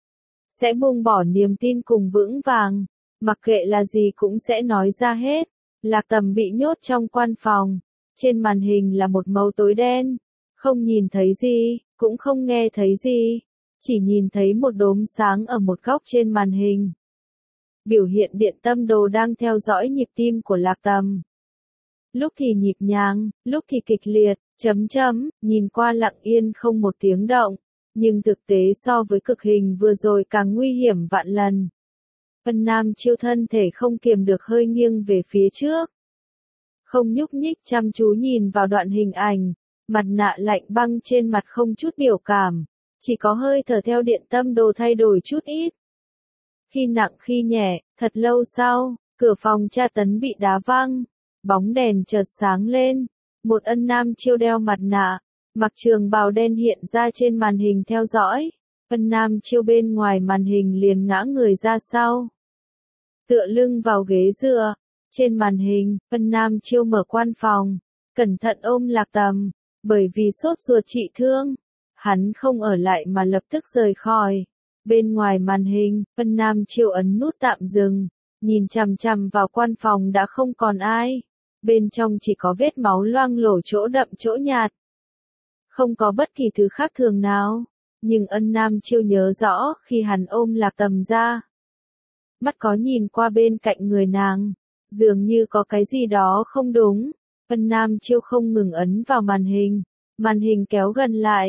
Sẽ buông bỏ niềm tin cùng vững vàng, mặc kệ là gì cũng sẽ nói ra hết. Lạc Tầm bị nhốt trong quan phòng, trên màn hình là một màu tối đen, không nhìn thấy gì, cũng không nghe thấy gì, chỉ nhìn thấy một đốm sáng ở một góc trên màn hình. Biểu hiện điện tâm đồ đang theo dõi nhịp tim của Lạc Tầm. Lúc thì nhịp nhàng, lúc thì kịch liệt, chấm chấm, nhìn qua lặng yên không một tiếng động, nhưng thực tế so với cực hình vừa rồi càng nguy hiểm vạn lần. Vân Nam Chiêu thân thể không kiềm được hơi nghiêng về phía trước, không nhúc nhích chăm chú nhìn vào đoạn hình ảnh, mặt nạ lạnh băng trên mặt không chút biểu cảm, chỉ có hơi thở theo điện tâm đồ thay đổi chút ít. Khi nặng khi nhẹ, thật lâu sau, cửa phòng tra tấn bị đá văng, bóng đèn chợt sáng lên, một Ân Nam Chiêu đeo mặt nạ, mặc trường bào đen hiện ra trên màn hình theo dõi. Vân Nam Chiêu bên ngoài màn hình liền ngã người ra sau, tựa lưng vào ghế dựa. Trên màn hình, Vân Nam Chiêu mở quan phòng, cẩn thận ôm Lạc Tầm, bởi vì sốt ruột trị thương, hắn không ở lại mà lập tức rời khỏi. Bên ngoài màn hình, Vân Nam Chiêu ấn nút tạm dừng, nhìn chằm chằm vào quan phòng đã không còn ai, bên trong chỉ có vết máu loang lổ chỗ đậm chỗ nhạt, không có bất kỳ thứ khác thường nào. Nhưng Ân Nam Chiêu nhớ rõ khi hắn ôm Lạc Tầm ra, mắt có nhìn qua bên cạnh người nàng, dường như có cái gì đó không đúng. Ân Nam Chiêu không ngừng ấn vào màn hình, màn hình kéo gần lại,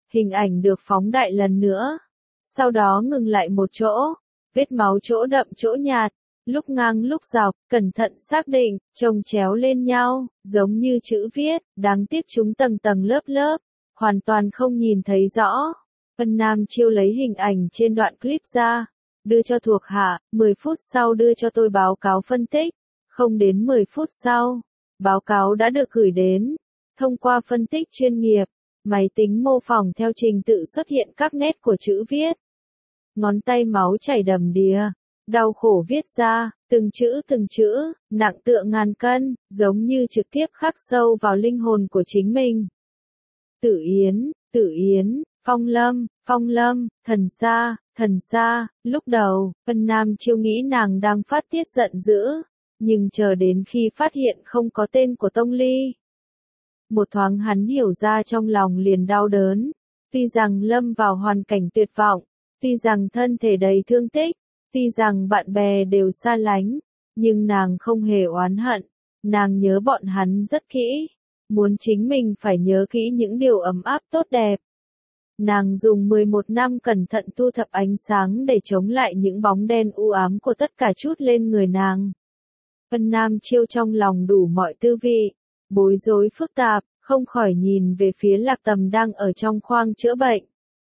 Hình ảnh được phóng đại lần nữa. Sau đó ngừng lại một chỗ. Vết máu chỗ đậm chỗ nhạt. Lúc ngang lúc dọc, cẩn thận xác định, chồng chéo lên nhau, giống như chữ viết, đáng tiếc chúng tầng tầng lớp lớp, hoàn toàn không nhìn thấy rõ. Vân Nam Chiêu lấy hình ảnh trên đoạn clip ra, đưa cho thuộc hạ, mười phút sau đưa cho tôi báo cáo phân tích. Không đến mười phút sau, báo cáo đã được gửi đến. Thông qua phân tích chuyên nghiệp, máy tính mô phỏng theo trình tự xuất hiện các nét của chữ viết. Ngón tay máu chảy đầm đìa, đau khổ viết ra, từng chữ từng chữ, nặng tựa ngàn cân, giống như trực tiếp khắc sâu vào linh hồn của chính mình. Tử Yến, Tử Yến, Phong Lâm, Phong Lâm, thần xa, thần xa, lúc đầu, Vân Nam Chiêu nghĩ nàng đang phát tiết giận dữ, nhưng chờ đến khi phát hiện không có tên của Tông Ly. Một thoáng hắn hiểu ra trong lòng liền đau đớn, tuy rằng lâm vào hoàn cảnh tuyệt vọng, tuy rằng thân thể đầy thương tích, tuy rằng bạn bè đều xa lánh, nhưng nàng không hề oán hận, nàng nhớ bọn hắn rất kỹ, muốn chính mình phải nhớ kỹ những điều ấm áp tốt đẹp. Nàng dùng mười một năm cẩn thận thu thập ánh sáng để chống lại những bóng đen u ám của tất cả chút lên người nàng. Vân Nam Chiêu trong lòng đủ mọi tư vị, bối rối phức tạp, không khỏi nhìn về phía Lạc Tầm đang ở trong khoang chữa bệnh.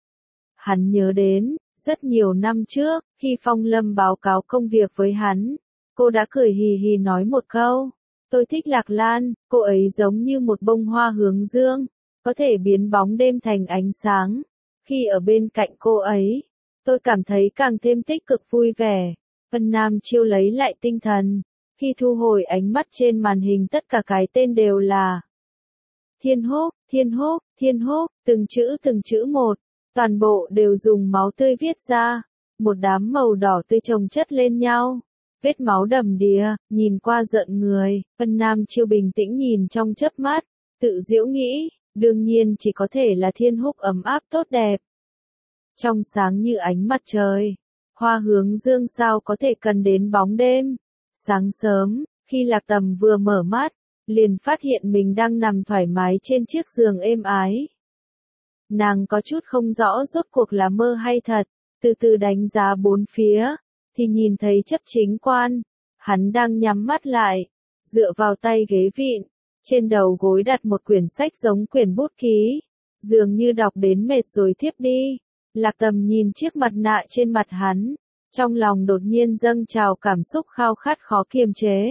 Hắn nhớ đến, rất nhiều năm trước, khi Phong Lâm báo cáo công việc với hắn, cô đã cười hì hì nói một câu, tôi thích Lạc Lan, cô ấy giống như một bông hoa hướng dương, có thể biến bóng đêm thành ánh sáng. Khi ở bên cạnh cô ấy, tôi cảm thấy càng thêm tích cực vui vẻ. Vân Nam Chiêu lấy lại tinh thần, khi thu hồi ánh mắt trên màn hình tất cả cái tên đều là Thiên Húc, Thiên Húc, Thiên Húc, từng chữ từng chữ một, toàn bộ đều dùng máu tươi viết ra, một đám màu đỏ tươi chồng chất lên nhau, vết máu đầm đìa, nhìn qua giận người. Vân Nam Chiêu bình tĩnh nhìn trong chớp mắt, tự giễu nghĩ, đương nhiên chỉ có thể là Thiên Húc ấm áp tốt đẹp, trong sáng như ánh mặt trời. Hoa hướng dương sao có thể cần đến bóng đêm. Sáng sớm, khi Lạc Tầm vừa mở mắt, liền phát hiện mình đang nằm thoải mái trên chiếc giường êm ái. Nàng có chút không rõ rốt cuộc là mơ hay thật, từ từ đánh giá bốn phía, thì nhìn thấy chấp chính quan. Hắn đang nhắm mắt lại, dựa vào tay ghế vịn, trên đầu gối đặt một quyển sách giống quyển bút ký, dường như đọc đến mệt rồi thiếp đi. Lạc Tầm nhìn chiếc mặt nạ trên mặt hắn, trong lòng đột nhiên dâng trào cảm xúc khao khát khó kiềm chế.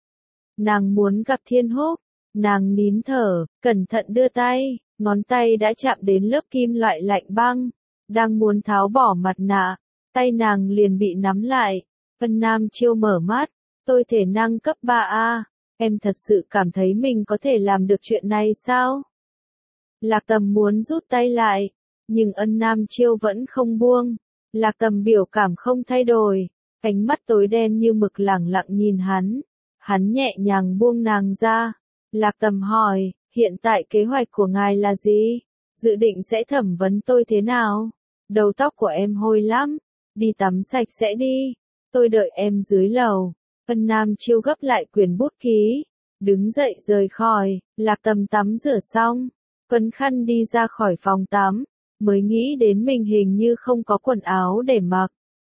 Nàng muốn gặp Thiên Húc, nàng nín thở, cẩn thận đưa tay, ngón tay đã chạm đến lớp kim loại lạnh băng, đang muốn tháo bỏ mặt nạ, tay nàng liền bị nắm lại. Vân Nam Chiêu mở mắt, tôi thể năng cấp ba A, em thật sự cảm thấy mình có thể làm được chuyện này sao? Lạc Tầm muốn rút tay lại, nhưng Ân Nam Chiêu vẫn không buông. Lạc Tầm biểu cảm không thay đổi, ánh mắt tối đen như mực lẳng lặng nhìn hắn. Hắn nhẹ nhàng buông nàng ra. Lạc Tầm hỏi, hiện tại kế hoạch của ngài là gì? Dự định sẽ thẩm vấn tôi thế nào? Đầu tóc của em hôi lắm, đi tắm sạch sẽ đi. Tôi đợi em dưới lầu. Ân Nam Chiêu gấp lại quyển bút ký, đứng dậy rời khỏi. Lạc Tầm tắm rửa xong, phấn khăn đi ra khỏi phòng tắm, mới nghĩ đến mình hình như không có quần áo để mặc.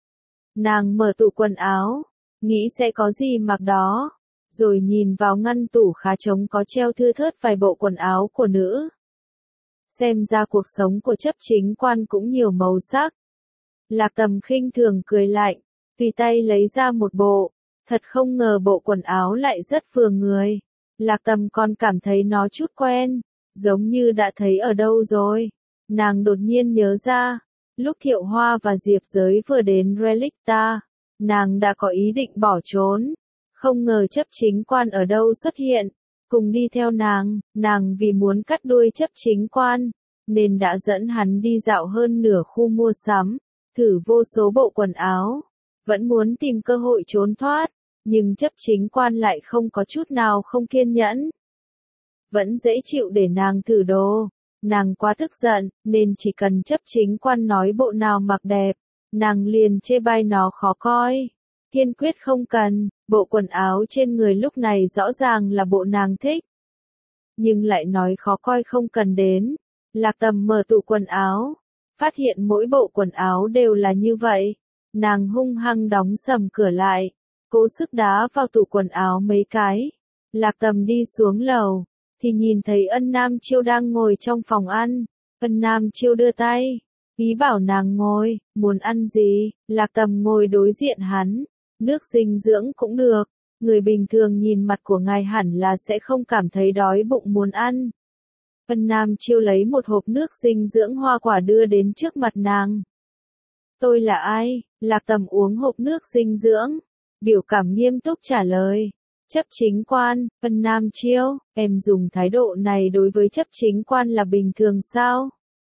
Nàng mở tủ quần áo, nghĩ sẽ có gì mặc đó, rồi nhìn vào ngăn tủ khá trống có treo thưa thớt vài bộ quần áo của nữ. Xem ra cuộc sống của chấp chính quan cũng nhiều màu sắc. Lạc Tầm khinh thường cười lạnh, tùy tay lấy ra một bộ, thật không ngờ bộ quần áo lại rất vừa người. Lạc Tầm còn cảm thấy nó chút quen, giống như đã thấy ở đâu rồi. Nàng đột nhiên nhớ ra, lúc Thiệu Hoa và Diệp Giới vừa đến Relicta, nàng đã có ý định bỏ trốn. Không ngờ chấp chính quan ở đâu xuất hiện, cùng đi theo nàng. Nàng vì muốn cắt đuôi chấp chính quan, nên đã dẫn hắn đi dạo hơn nửa khu mua sắm, thử vô số bộ quần áo, vẫn muốn tìm cơ hội trốn thoát, nhưng chấp chính quan lại không có chút nào không kiên nhẫn. Vẫn dễ chịu để nàng thử đồ. Nàng quá tức giận, nên chỉ cần chấp chính quan nói bộ nào mặc đẹp, nàng liền chê bai nó khó coi. Kiên quyết không cần, bộ quần áo trên người lúc này rõ ràng là bộ nàng thích. Nhưng lại nói khó coi không cần đến, Lạc Tầm mở tủ quần áo, phát hiện mỗi bộ quần áo đều là như vậy. Nàng hung hăng đóng sầm cửa lại, cố sức đá vào tủ quần áo mấy cái. Lạc Tầm đi xuống lầu, thì nhìn thấy Ân Nam Chiêu đang ngồi trong phòng ăn. Ân Nam Chiêu đưa tay, ý bảo nàng ngồi, muốn ăn gì, Lạc Tầm ngồi đối diện hắn. Nước dinh dưỡng cũng được, người bình thường nhìn mặt của ngài hẳn là sẽ không cảm thấy đói bụng muốn ăn. Ân Nam Chiêu lấy một hộp nước dinh dưỡng hoa quả đưa đến trước mặt nàng. Tôi là ai? Lạc Tầm uống hộp nước dinh dưỡng, biểu cảm nghiêm túc trả lời. Chấp chính quan. Ân Nam Chiêu, em dùng thái độ này đối với chấp chính quan là bình thường sao?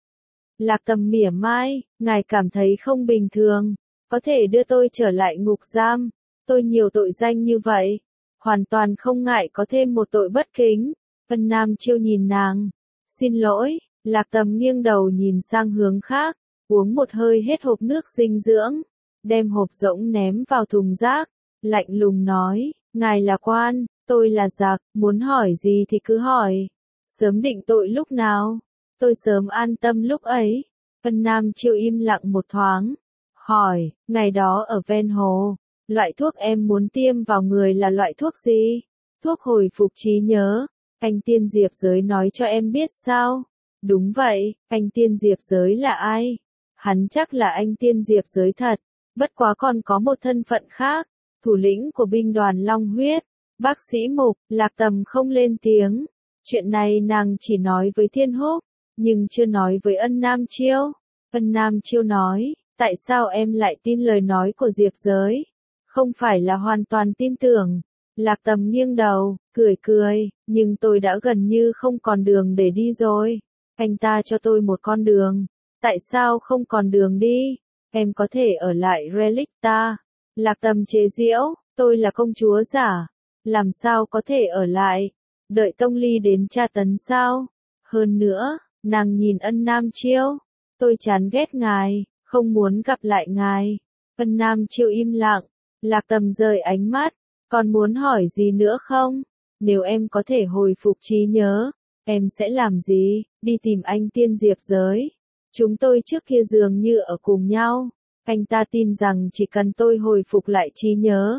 Lạc Tầm mỉa mai, ngài cảm thấy không bình thường, có thể đưa tôi trở lại ngục giam, tôi nhiều tội danh như vậy, hoàn toàn không ngại có thêm một tội bất kính. Ân Nam Chiêu nhìn nàng, xin lỗi. Lạc Tầm nghiêng đầu nhìn sang hướng khác, uống một hơi hết hộp nước dinh dưỡng, đem hộp rỗng ném vào thùng rác, lạnh lùng nói, ngài là quan, tôi là giặc, muốn hỏi gì thì cứ hỏi, sớm định tội lúc nào, tôi sớm an tâm lúc ấy. Ân Nam Chiêu im lặng một thoáng, hỏi, ngày đó ở ven hồ, loại thuốc em muốn tiêm vào người là loại thuốc gì? Thuốc hồi phục trí nhớ, anh Tiên Diệp Giới nói cho em biết sao? Đúng vậy, anh Tiên Diệp Giới là ai? Hắn chắc là anh Tiên Diệp Giới thật, bất quá còn có một thân phận khác, thủ lĩnh của binh đoàn Long Huyết. Bác sĩ Mục. Lạc Tầm không lên tiếng, chuyện này nàng chỉ nói với Thiên Húc, nhưng chưa nói với Ân Nam Chiêu. Ân Nam Chiêu nói, tại sao em lại tin lời nói của Diệp Giới? Không phải là hoàn toàn tin tưởng. Lạc Tầm nghiêng đầu, cười cười, nhưng tôi đã gần như không còn đường để đi rồi. Anh ta cho tôi một con đường. Tại sao không còn đường đi? Em có thể ở lại Relicta. Lạc Tầm chế giễu, tôi là công chúa giả. Làm sao có thể ở lại? Đợi Tông Ly đến tra tấn sao? Hơn nữa, nàng nhìn Ân Nam Chiêu. Tôi chán ghét ngài, không muốn gặp lại ngài. Ân Nam Chiêu im lặng. Lạc Tầm rời ánh mắt. Còn muốn hỏi gì nữa không? Nếu em có thể hồi phục trí nhớ, em sẽ làm gì? Đi tìm anh Tiên Diệp Giới. Chúng tôi trước kia dường như ở cùng nhau. Anh ta tin rằng chỉ cần tôi hồi phục lại trí nhớ,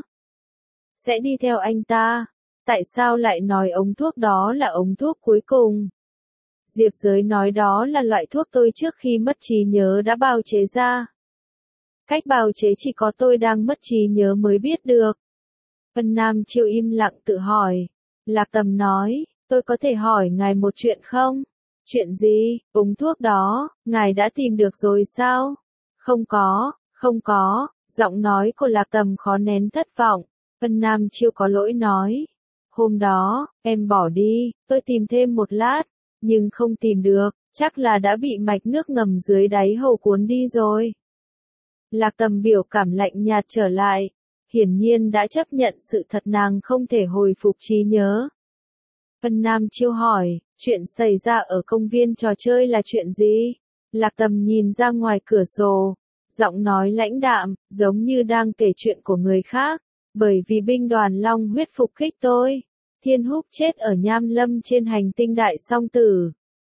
sẽ đi theo anh ta. Tại sao lại nói ống thuốc đó là ống thuốc cuối cùng? Diệp Giới nói đó là loại thuốc tôi trước khi mất trí nhớ đã bào chế ra. Cách bào chế chỉ có tôi đang mất trí nhớ mới biết được. Ân Nam Chiêu im lặng tự hỏi. Lạc Tầm nói, tôi có thể hỏi ngài một chuyện không? Chuyện gì? Ống thuốc đó, ngài đã tìm được rồi sao? Không có, không có. Giọng nói của Lạc Tầm khó nén thất vọng. Ân Nam Chiêu có lỗi nói. Hôm đó, em bỏ đi, tôi tìm thêm một lát, nhưng không tìm được, chắc là đã bị mạch nước ngầm dưới đáy hồ cuốn đi rồi. Lạc Tầm biểu cảm lạnh nhạt trở lại, hiển nhiên đã chấp nhận sự thật nàng không thể hồi phục trí nhớ. Ân Nam Chiêu hỏi, chuyện xảy ra ở công viên trò chơi là chuyện gì? Lạc Tầm nhìn ra ngoài cửa sổ, giọng nói lãnh đạm, giống như đang kể chuyện của người khác. Bởi vì binh đoàn Long Huyết phục kích tôi, Thiên Húc chết ở Nham Lâm trên hành tinh Đại Song Tử.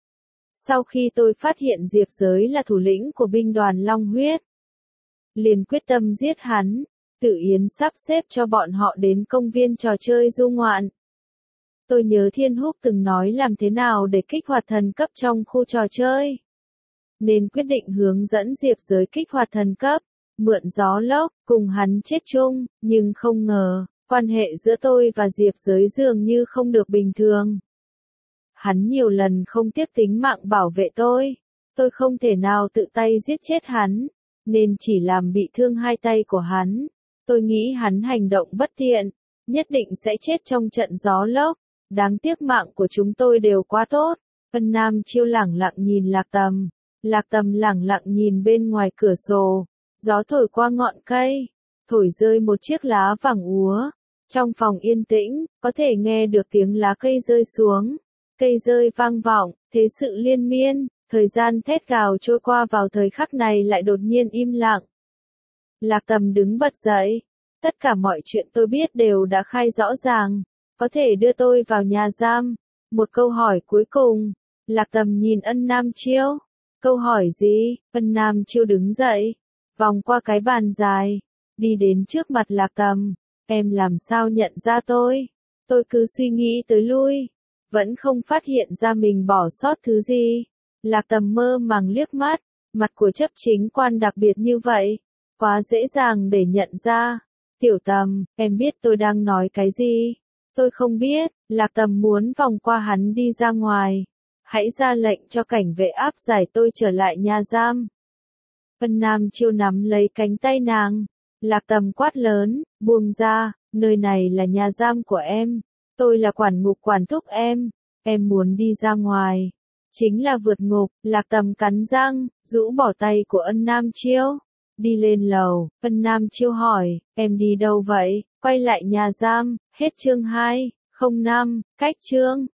Sau khi tôi phát hiện Diệp Giới là thủ lĩnh của binh đoàn Long Huyết, liền quyết tâm giết hắn. Tử Yến sắp xếp cho bọn họ đến công viên trò chơi du ngoạn. Tôi nhớ Thiên Húc từng nói làm thế nào để kích hoạt thần cấp trong khu trò chơi, nên quyết định hướng dẫn Diệp Giới kích hoạt thần cấp, mượn gió lốc, cùng hắn chết chung, nhưng không ngờ, quan hệ giữa tôi và Diệp Giới dường như không được bình thường. Hắn nhiều lần không tiếc tính mạng bảo vệ tôi, tôi không thể nào tự tay giết chết hắn, nên chỉ làm bị thương hai tay của hắn. Tôi nghĩ hắn hành động bất thiện, nhất định sẽ chết trong trận gió lốc, đáng tiếc mạng của chúng tôi đều quá tốt. Ân Nam Chiêu lẳng lặng nhìn Lạc Tầm, Lạc Tầm lẳng lặng nhìn bên ngoài cửa sổ. Gió thổi qua ngọn cây, thổi rơi một chiếc lá vàng úa. Trong phòng yên tĩnh, có thể nghe được tiếng lá cây rơi xuống. Cây rơi vang vọng, thế sự liên miên, thời gian thét gào trôi qua vào thời khắc này lại đột nhiên im lặng. Lạc Tầm đứng bật dậy. Tất cả mọi chuyện tôi biết đều đã khai rõ ràng. Có thể đưa tôi vào nhà giam. Một câu hỏi cuối cùng. Lạc Tầm nhìn Ân Nam Chiêu. Câu hỏi gì? Ân Nam Chiêu đứng dậy, vòng qua cái bàn dài, đi đến trước mặt Lạc Tầm. Em làm sao nhận ra tôi? Tôi cứ suy nghĩ tới lui, vẫn không phát hiện ra mình bỏ sót thứ gì. Lạc Tầm mơ màng liếc mắt, mặt của chấp chính quan đặc biệt như vậy, quá dễ dàng để nhận ra. Tiểu Tầm, em biết tôi đang nói cái gì? Tôi không biết. Lạc Tầm muốn vòng qua hắn đi ra ngoài. Hãy ra lệnh cho cảnh vệ áp giải tôi trở lại nhà giam. Ân Nam Chiêu nắm lấy cánh tay nàng. Lạc Tầm quát lớn, buông ra, nơi này là nhà giam của em. Tôi là quản ngục quản thúc em. Em muốn đi ra ngoài, chính là vượt ngục. Lạc Tầm cắn răng, rũ bỏ tay của Ân Nam Chiêu. Đi lên lầu, Ân Nam Chiêu hỏi, em đi đâu vậy? Quay lại nhà giam. Hết chương hai không năm, cách chương.